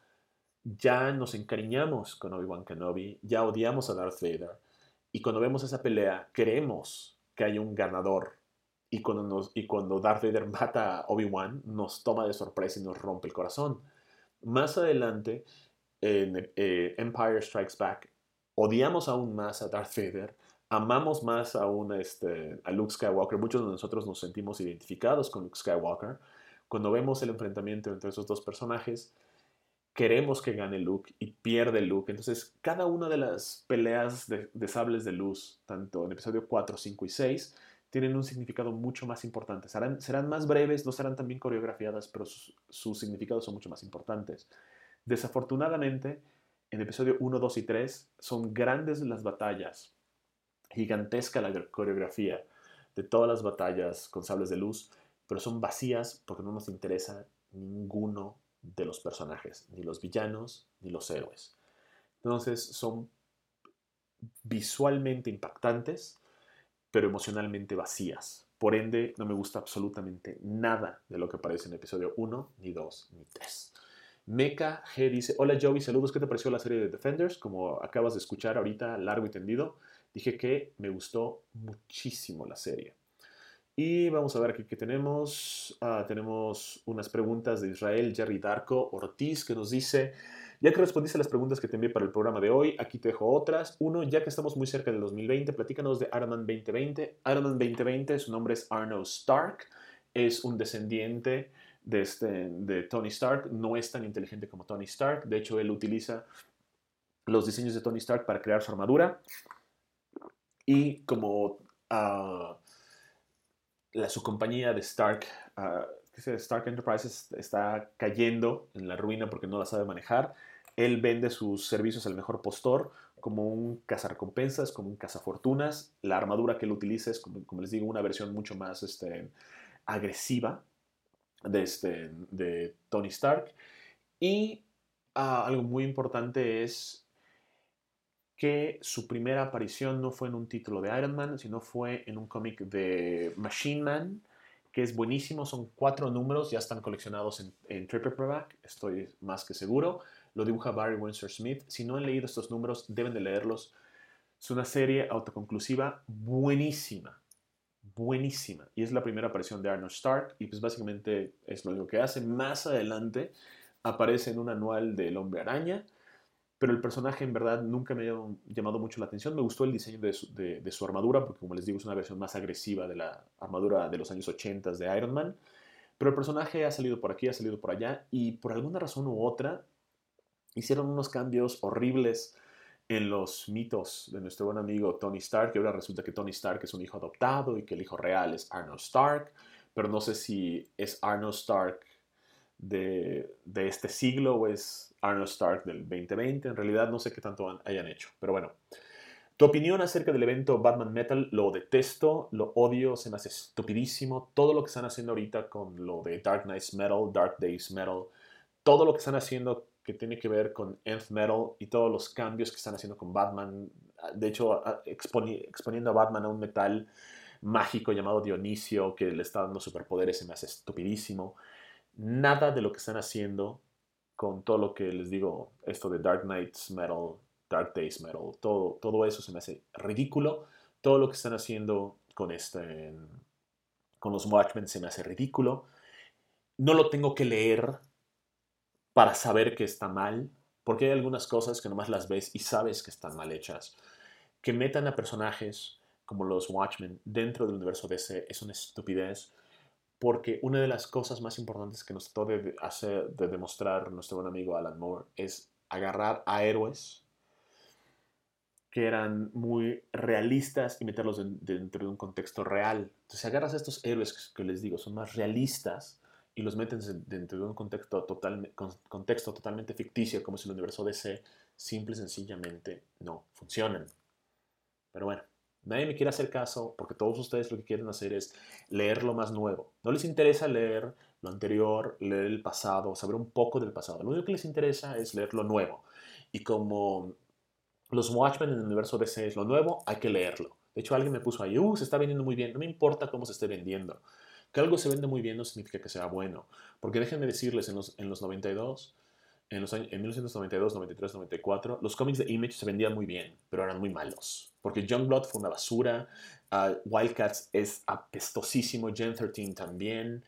ya nos encariñamos con Obi-Wan Kenobi, ya odiamos a Darth Vader. Y cuando vemos esa pelea, queremos que haya un ganador. Y cuando Darth Vader mata a Obi-Wan, nos toma de sorpresa y nos rompe el corazón. Más adelante, en Empire Strikes Back, odiamos aún más a Darth Vader, amamos más a Luke Skywalker. Muchos de nosotros nos sentimos identificados con Luke Skywalker. Cuando vemos el enfrentamiento entre esos dos personajes, queremos que gane Luke y pierde Luke. Entonces, cada una de las peleas de sables de luz, tanto en episodio 4, 5 y 6, tienen un significado mucho más importante. Serán más breves, no serán tan bien coreografiadas, pero sus significados son mucho más importantes. Desafortunadamente, en episodio 1, 2 y 3 son grandes las batallas, gigantesca la coreografía de todas las batallas con sables de luz, pero son vacías porque no nos interesa ninguno de los personajes, ni los villanos, ni los héroes. Entonces son visualmente impactantes, pero emocionalmente vacías. Por ende, no me gusta absolutamente nada de lo que aparece en episodio 1, ni 2, ni 3. Mecha G dice, hola Joey, saludos, ¿qué te pareció la serie de Defenders? Como acabas de escuchar ahorita, largo y tendido, dije que me gustó muchísimo la serie. Y vamos a ver aquí qué tenemos. Tenemos unas preguntas de Israel Jerry Darko Ortiz que nos dice, ya que respondiste a las preguntas que te envié para el programa de hoy, aquí te dejo otras. Uno, ya que estamos muy cerca del 2020, platícanos de Iron Man 2020. Iron Man 2020, su nombre es Arno Stark, es un descendiente de Tony Stark, no es tan inteligente como Tony Stark, de hecho él utiliza los diseños de Tony Stark para crear su armadura y como su compañía de Stark, Stark Enterprises está cayendo en la ruina porque no la sabe manejar. Él vende sus servicios al mejor postor como un cazarrecompensas, como un cazafortunas. La armadura que él utiliza es, como les digo, una versión mucho más agresiva de Tony Stark. Y algo muy importante es que su primera aparición no fue en un título de Iron Man, sino fue en un cómic de Machine Man, que es buenísimo. Son 4 números, ya están coleccionados en Triple Paperback, estoy más que seguro. Lo dibuja Barry Windsor Smith. Si no han leído estos números, deben de leerlos. Es una serie autoconclusiva buenísima, buenísima. Y es la primera aparición de Arnold Stark, y pues básicamente es lo único que hace. Más adelante aparece en un anual del Hombre Araña, pero el personaje en verdad nunca me ha llamado mucho la atención. Me gustó el diseño de su armadura, porque como les digo, es una versión más agresiva de la armadura de los años 80 de Iron Man. Pero el personaje ha salido por aquí, ha salido por allá, y por alguna razón u otra hicieron unos cambios horribles en los mitos de nuestro buen amigo Tony Stark, que ahora resulta que Tony Stark es un hijo adoptado y que el hijo real es Arnold Stark, pero no sé si es Arnold Stark de este siglo o es Arnold Stark del 2020. En realidad no sé qué tanto hayan hecho, pero bueno. Tu opinión acerca del evento Batman Metal: lo detesto, lo odio, se me hace estupidísimo. Todo lo que están haciendo ahorita con lo de Dark Knights Metal, Dark Days Metal, todo lo que están haciendo que tiene que ver con Nth Metal y todos los cambios que están haciendo con Batman, de hecho exponiendo a Batman a un metal mágico llamado Dionisio que le está dando superpoderes, se me hace estupidísimo. Nada de lo que están haciendo con todo lo que les digo, esto de Dark Knights Metal, Dark Days Metal, todo eso se me hace ridículo. Todo lo que están haciendo con los Watchmen se me hace ridículo. No lo tengo que leer para saber que está mal, porque hay algunas cosas que nomás las ves y sabes que están mal hechas. Que metan a personajes como los Watchmen dentro del universo DC es una estupidez, porque una de las cosas más importantes que nos trató de demostrar nuestro buen amigo Alan Moore es agarrar a héroes que eran muy realistas y meterlos dentro de un contexto real. Entonces, si agarras a estos héroes que les digo son más realistas y los metes dentro de un contexto totalmente ficticio como es el universo DC, simple y sencillamente no funcionan. Pero bueno, nadie me quiere hacer caso porque todos ustedes lo que quieren hacer es leer lo más nuevo. No les interesa leer lo anterior, leer el pasado, saber un poco del pasado. Lo único que les interesa es leer lo nuevo. Y como los Watchmen en el universo DC es lo nuevo, hay que leerlo. De hecho, alguien me puso ahí, se está vendiendo muy bien. No me importa cómo se esté vendiendo. Que algo se vende muy bien no significa que sea bueno. Porque déjenme decirles, en los 92, en 1992, 93, 94, los cómics de Image se vendían muy bien, pero eran muy malos. Porque Youngblood fue una basura, Wildcats es apestosísimo, Gen 13 también,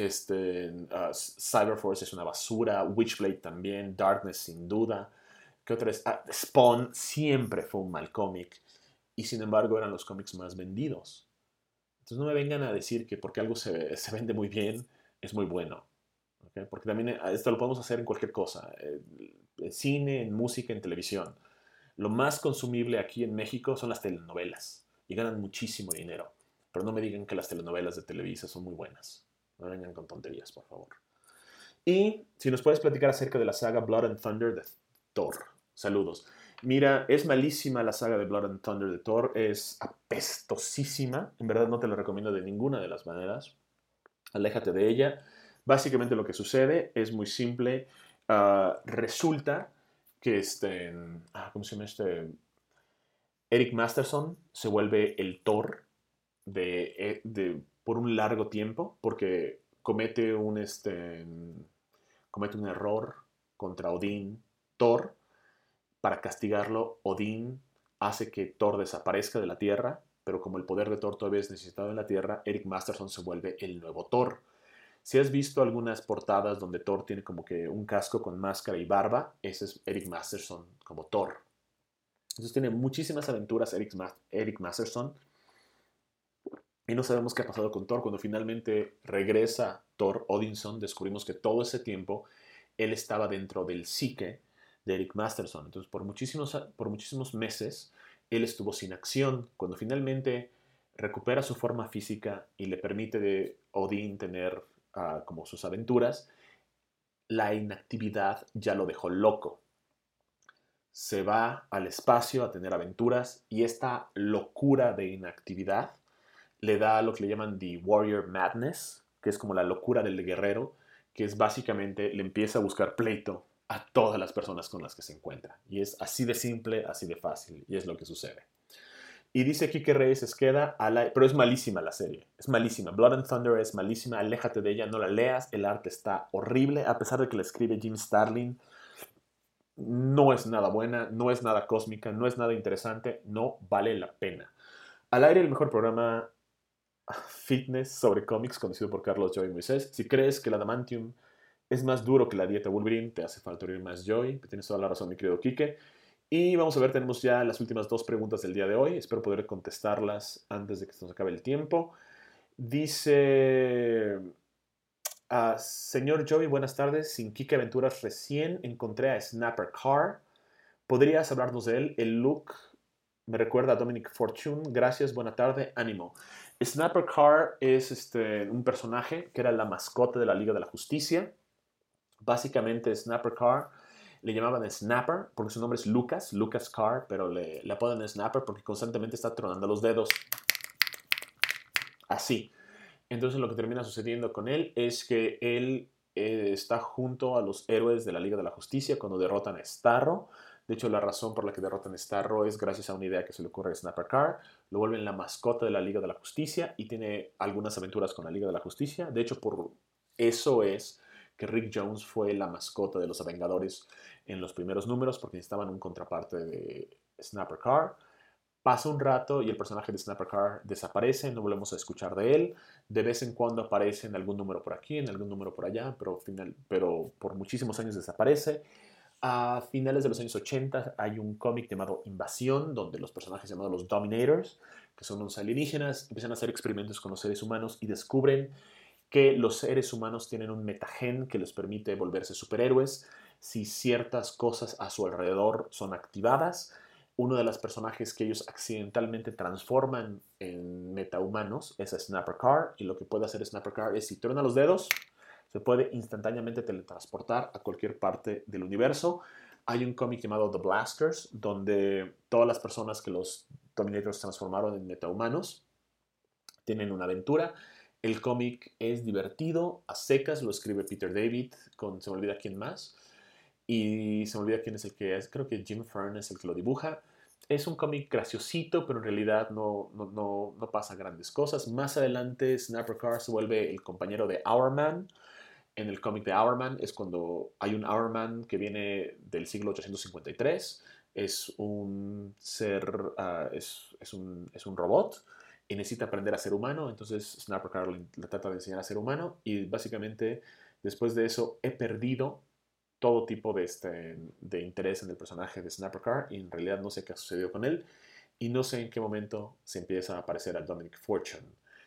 Cyberforce es una basura, Witchblade también, Darkness sin duda. ¿Qué otra es? Spawn siempre fue un mal cómic y sin embargo eran los cómics más vendidos. Entonces no me vengan a decir que porque algo se vende muy bien es muy bueno. ¿Okay? Porque también esto lo podemos hacer en cualquier cosa. En cine, en música, en televisión. Lo más consumible aquí en México son las telenovelas y ganan muchísimo dinero. Pero no me digan que las telenovelas de Televisa son muy buenas. No vengan con tonterías, por favor. Y si nos puedes platicar acerca de la saga Blood and Thunder de Thor. Saludos. Mira, es malísima la saga de Blood and Thunder de Thor. Es apestosísima. En verdad no te la recomiendo de ninguna de las maneras. Aléjate de ella. Básicamente lo que sucede es muy simple. Resulta que ¿cómo se llama Eric Masterson se vuelve el Thor por un largo tiempo porque comete un error contra Odín, Thor. Para castigarlo, Odín hace que Thor desaparezca de la Tierra, pero como el poder de Thor todavía es necesitado en la Tierra, Eric Masterson se vuelve el nuevo Thor. Si has visto algunas portadas donde Thor tiene como que un casco con máscara y barba, ese es Eric Masterson como Thor. Entonces tiene muchísimas aventuras Eric Masterson y no sabemos qué ha pasado con Thor. Cuando finalmente regresa Thor Odinson, descubrimos que todo ese tiempo él estaba dentro del psique de Eric Masterson. Entonces, por muchísimos meses, él estuvo sin acción. Cuando finalmente recupera su forma física y le permite de Odín tener como sus aventuras, la inactividad ya lo dejó loco. Se va al espacio a tener aventuras y esta locura de inactividad le da lo que le llaman The Warrior Madness, que es como la locura del guerrero, que es básicamente le empieza a buscar pleito a todas las personas con las que se encuentra. Y es así de simple, así de fácil, y es lo que sucede. Y dice aquí que Reyes queda, pero es malísima la serie, es malísima. Blood and Thunder es malísima, aléjate de ella, no la leas, el arte está horrible, a pesar de que la escribe Jim Starlin, no es nada buena, no es nada cósmica, no es nada interesante, no vale la pena. Al aire, el mejor programa fitness sobre cómics conducido por Carlos Joy Moisés. Si crees que el Adamantium es más duro que la dieta Wolverine, te hace falta oír más Joy. Tienes toda la razón, mi querido Quique. Y vamos a ver, tenemos ya las últimas dos preguntas del día de hoy. Espero poder contestarlas antes de que se nos acabe el tiempo. Dice, señor Joey, buenas tardes. Sin Quique Aventuras recién encontré a Snapper Carr. ¿Podrías hablarnos de él? El look me recuerda a Dominic Fortune. Gracias, buena tarde, ánimo. Snapper Carr es un personaje que era la mascota de la Liga de la Justicia. Básicamente Snapper Carr le llamaban Snapper porque su nombre es Lucas Carr, pero le apodan Snapper porque constantemente está tronando los dedos. Así. Entonces lo que termina sucediendo con él es que él está junto a los héroes de la Liga de la Justicia cuando derrotan a Starro. De hecho, la razón por la que derrotan a Starro es gracias a una idea que se le ocurre a Snapper Carr. Lo vuelven la mascota de la Liga de la Justicia y tiene algunas aventuras con la Liga de la Justicia. De hecho, por eso es que Rick Jones fue la mascota de los Vengadores en los primeros números porque necesitaban un contraparte de Snapper Carr. Pasa un rato y el personaje de Snapper Carr desaparece, no volvemos a escuchar de él. De vez en cuando aparece en algún número por aquí, en algún número por allá, pero por muchísimos años desaparece. A finales de los años 80 hay un cómic llamado Invasión, donde los personajes llamados los Dominators, que son unos alienígenas, empiezan a hacer experimentos con los seres humanos y descubren que los seres humanos tienen un metagen que les permite volverse superhéroes si ciertas cosas a su alrededor son activadas. Uno de los personajes que ellos accidentalmente transforman en metahumanos es a Snapper Carr, y lo que puede hacer Snapper Carr es, si truena los dedos, se puede instantáneamente teletransportar a cualquier parte del universo. Hay un cómic llamado The Blasters, donde todas las personas que los Dominators transformaron en metahumanos tienen una aventura. El cómic es divertido, a secas, lo escribe Peter David, se me olvida quién más, y se me olvida quién es el que es, creo que Jim Fern es el que lo dibuja. Es un cómic graciosito, pero en realidad no pasa grandes cosas. Más adelante, Snapper Carr se vuelve el compañero de Hourman. En el cómic de Hourman es cuando hay un Hourman que viene del siglo 853. Es un ser, es un robot y necesita aprender a ser humano. Entonces Snapper Carr le trata de enseñar a ser humano y básicamente después de eso he perdido todo tipo de interés en el personaje de Snapper Carr y en realidad no sé qué ha sucedido con él y no sé en qué momento se empieza a aparecer a Dominic Fortune.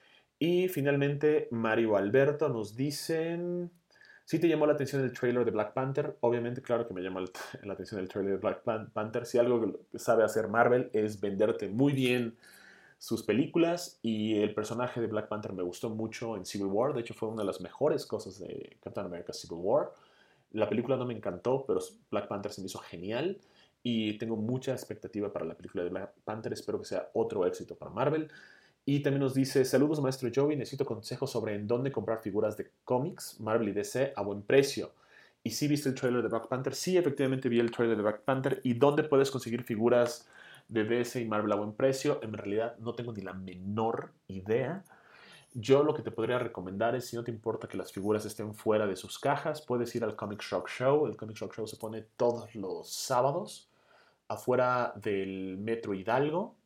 Y finalmente Mario Alberto nos dicen, ¿sí te llamó la atención el trailer de Black Panther? Obviamente, claro que me llamó la atención el trailer de Black Panther. Si algo que sabe hacer Marvel es venderte muy bien sus películas, y el personaje de Black Panther me gustó mucho en Civil War. De hecho, fue una de las mejores cosas de Captain America Civil War. La película no me encantó, pero Black Panther se me hizo genial y tengo mucha expectativa para la película de Black Panther. Espero que sea otro éxito para Marvel. Y también nos dice, saludos maestro Joey, necesito consejos sobre en dónde comprar figuras de cómics, Marvel y DC a buen precio. ¿Y sí viste el trailer de Black Panther? Sí, efectivamente vi el trailer de Black Panther. ¿Y dónde puedes conseguir figuras de DC y Marvel a buen precio? En realidad no tengo ni la menor idea. Yo lo que te podría recomendar es, si no te importa que las figuras estén fuera de sus cajas, puedes ir al Comic Shock Show. El Comic Shock Show se pone todos los sábados afuera del Metro Hidalgo.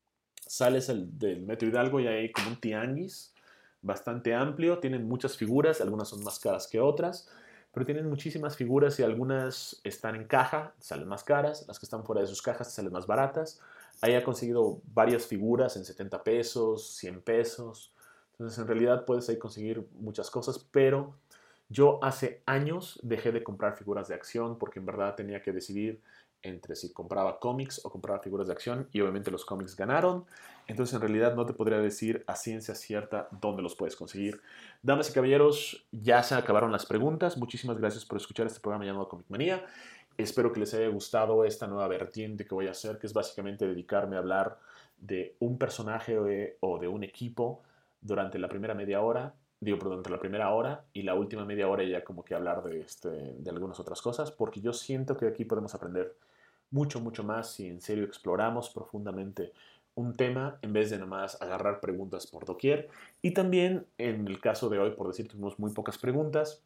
Sales del Metro Hidalgo y hay como un tianguis bastante amplio. Tienen muchas figuras, algunas son más caras que otras, pero tienen muchísimas figuras y algunas están en caja, salen más caras. Las que están fuera de sus cajas salen más baratas. Ahí ha conseguido varias figuras en 70 pesos, 100 pesos. Entonces, en realidad puedes ahí conseguir muchas cosas, pero yo hace años dejé de comprar figuras de acción porque en verdad tenía que decidir entre si compraba cómics o compraba figuras de acción, y obviamente los cómics ganaron. Entonces, en realidad no te podría decir a ciencia cierta dónde los puedes conseguir. Damas y caballeros, ya se acabaron las preguntas. Muchísimas gracias por escuchar este programa llamado Comic Manía. Espero que les haya gustado esta nueva vertiente que voy a hacer, que es básicamente dedicarme a hablar de un personaje o de un equipo durante la primera media hora, digo, durante la primera hora, y la última media hora ya como que hablar de algunas otras cosas, porque yo siento que aquí podemos aprender mucho, mucho más si en serio exploramos profundamente un tema en vez de nomás agarrar preguntas por doquier. Y también en el caso de hoy, por decir, tuvimos muy pocas preguntas.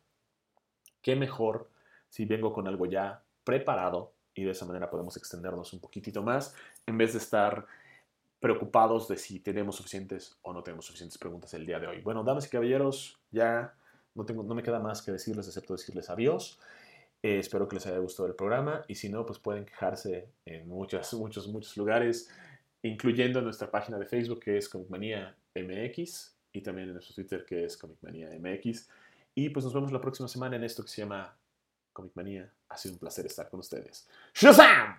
Qué mejor si vengo con algo ya preparado y de esa manera podemos extendernos un poquitito más en vez de estar preocupados de si tenemos suficientes o no tenemos suficientes preguntas el día de hoy. Bueno, damas y caballeros, ya No me queda más que decirles, excepto decirles adiós. Espero que les haya gustado el programa y si no, pues pueden quejarse en muchos lugares, incluyendo nuestra página de Facebook que es Comicmanía MX y también en nuestro Twitter que es Comicmanía MX. Y pues nos vemos la próxima semana en esto que se llama Comicmanía. Ha sido un placer estar con ustedes. ¡Shazam!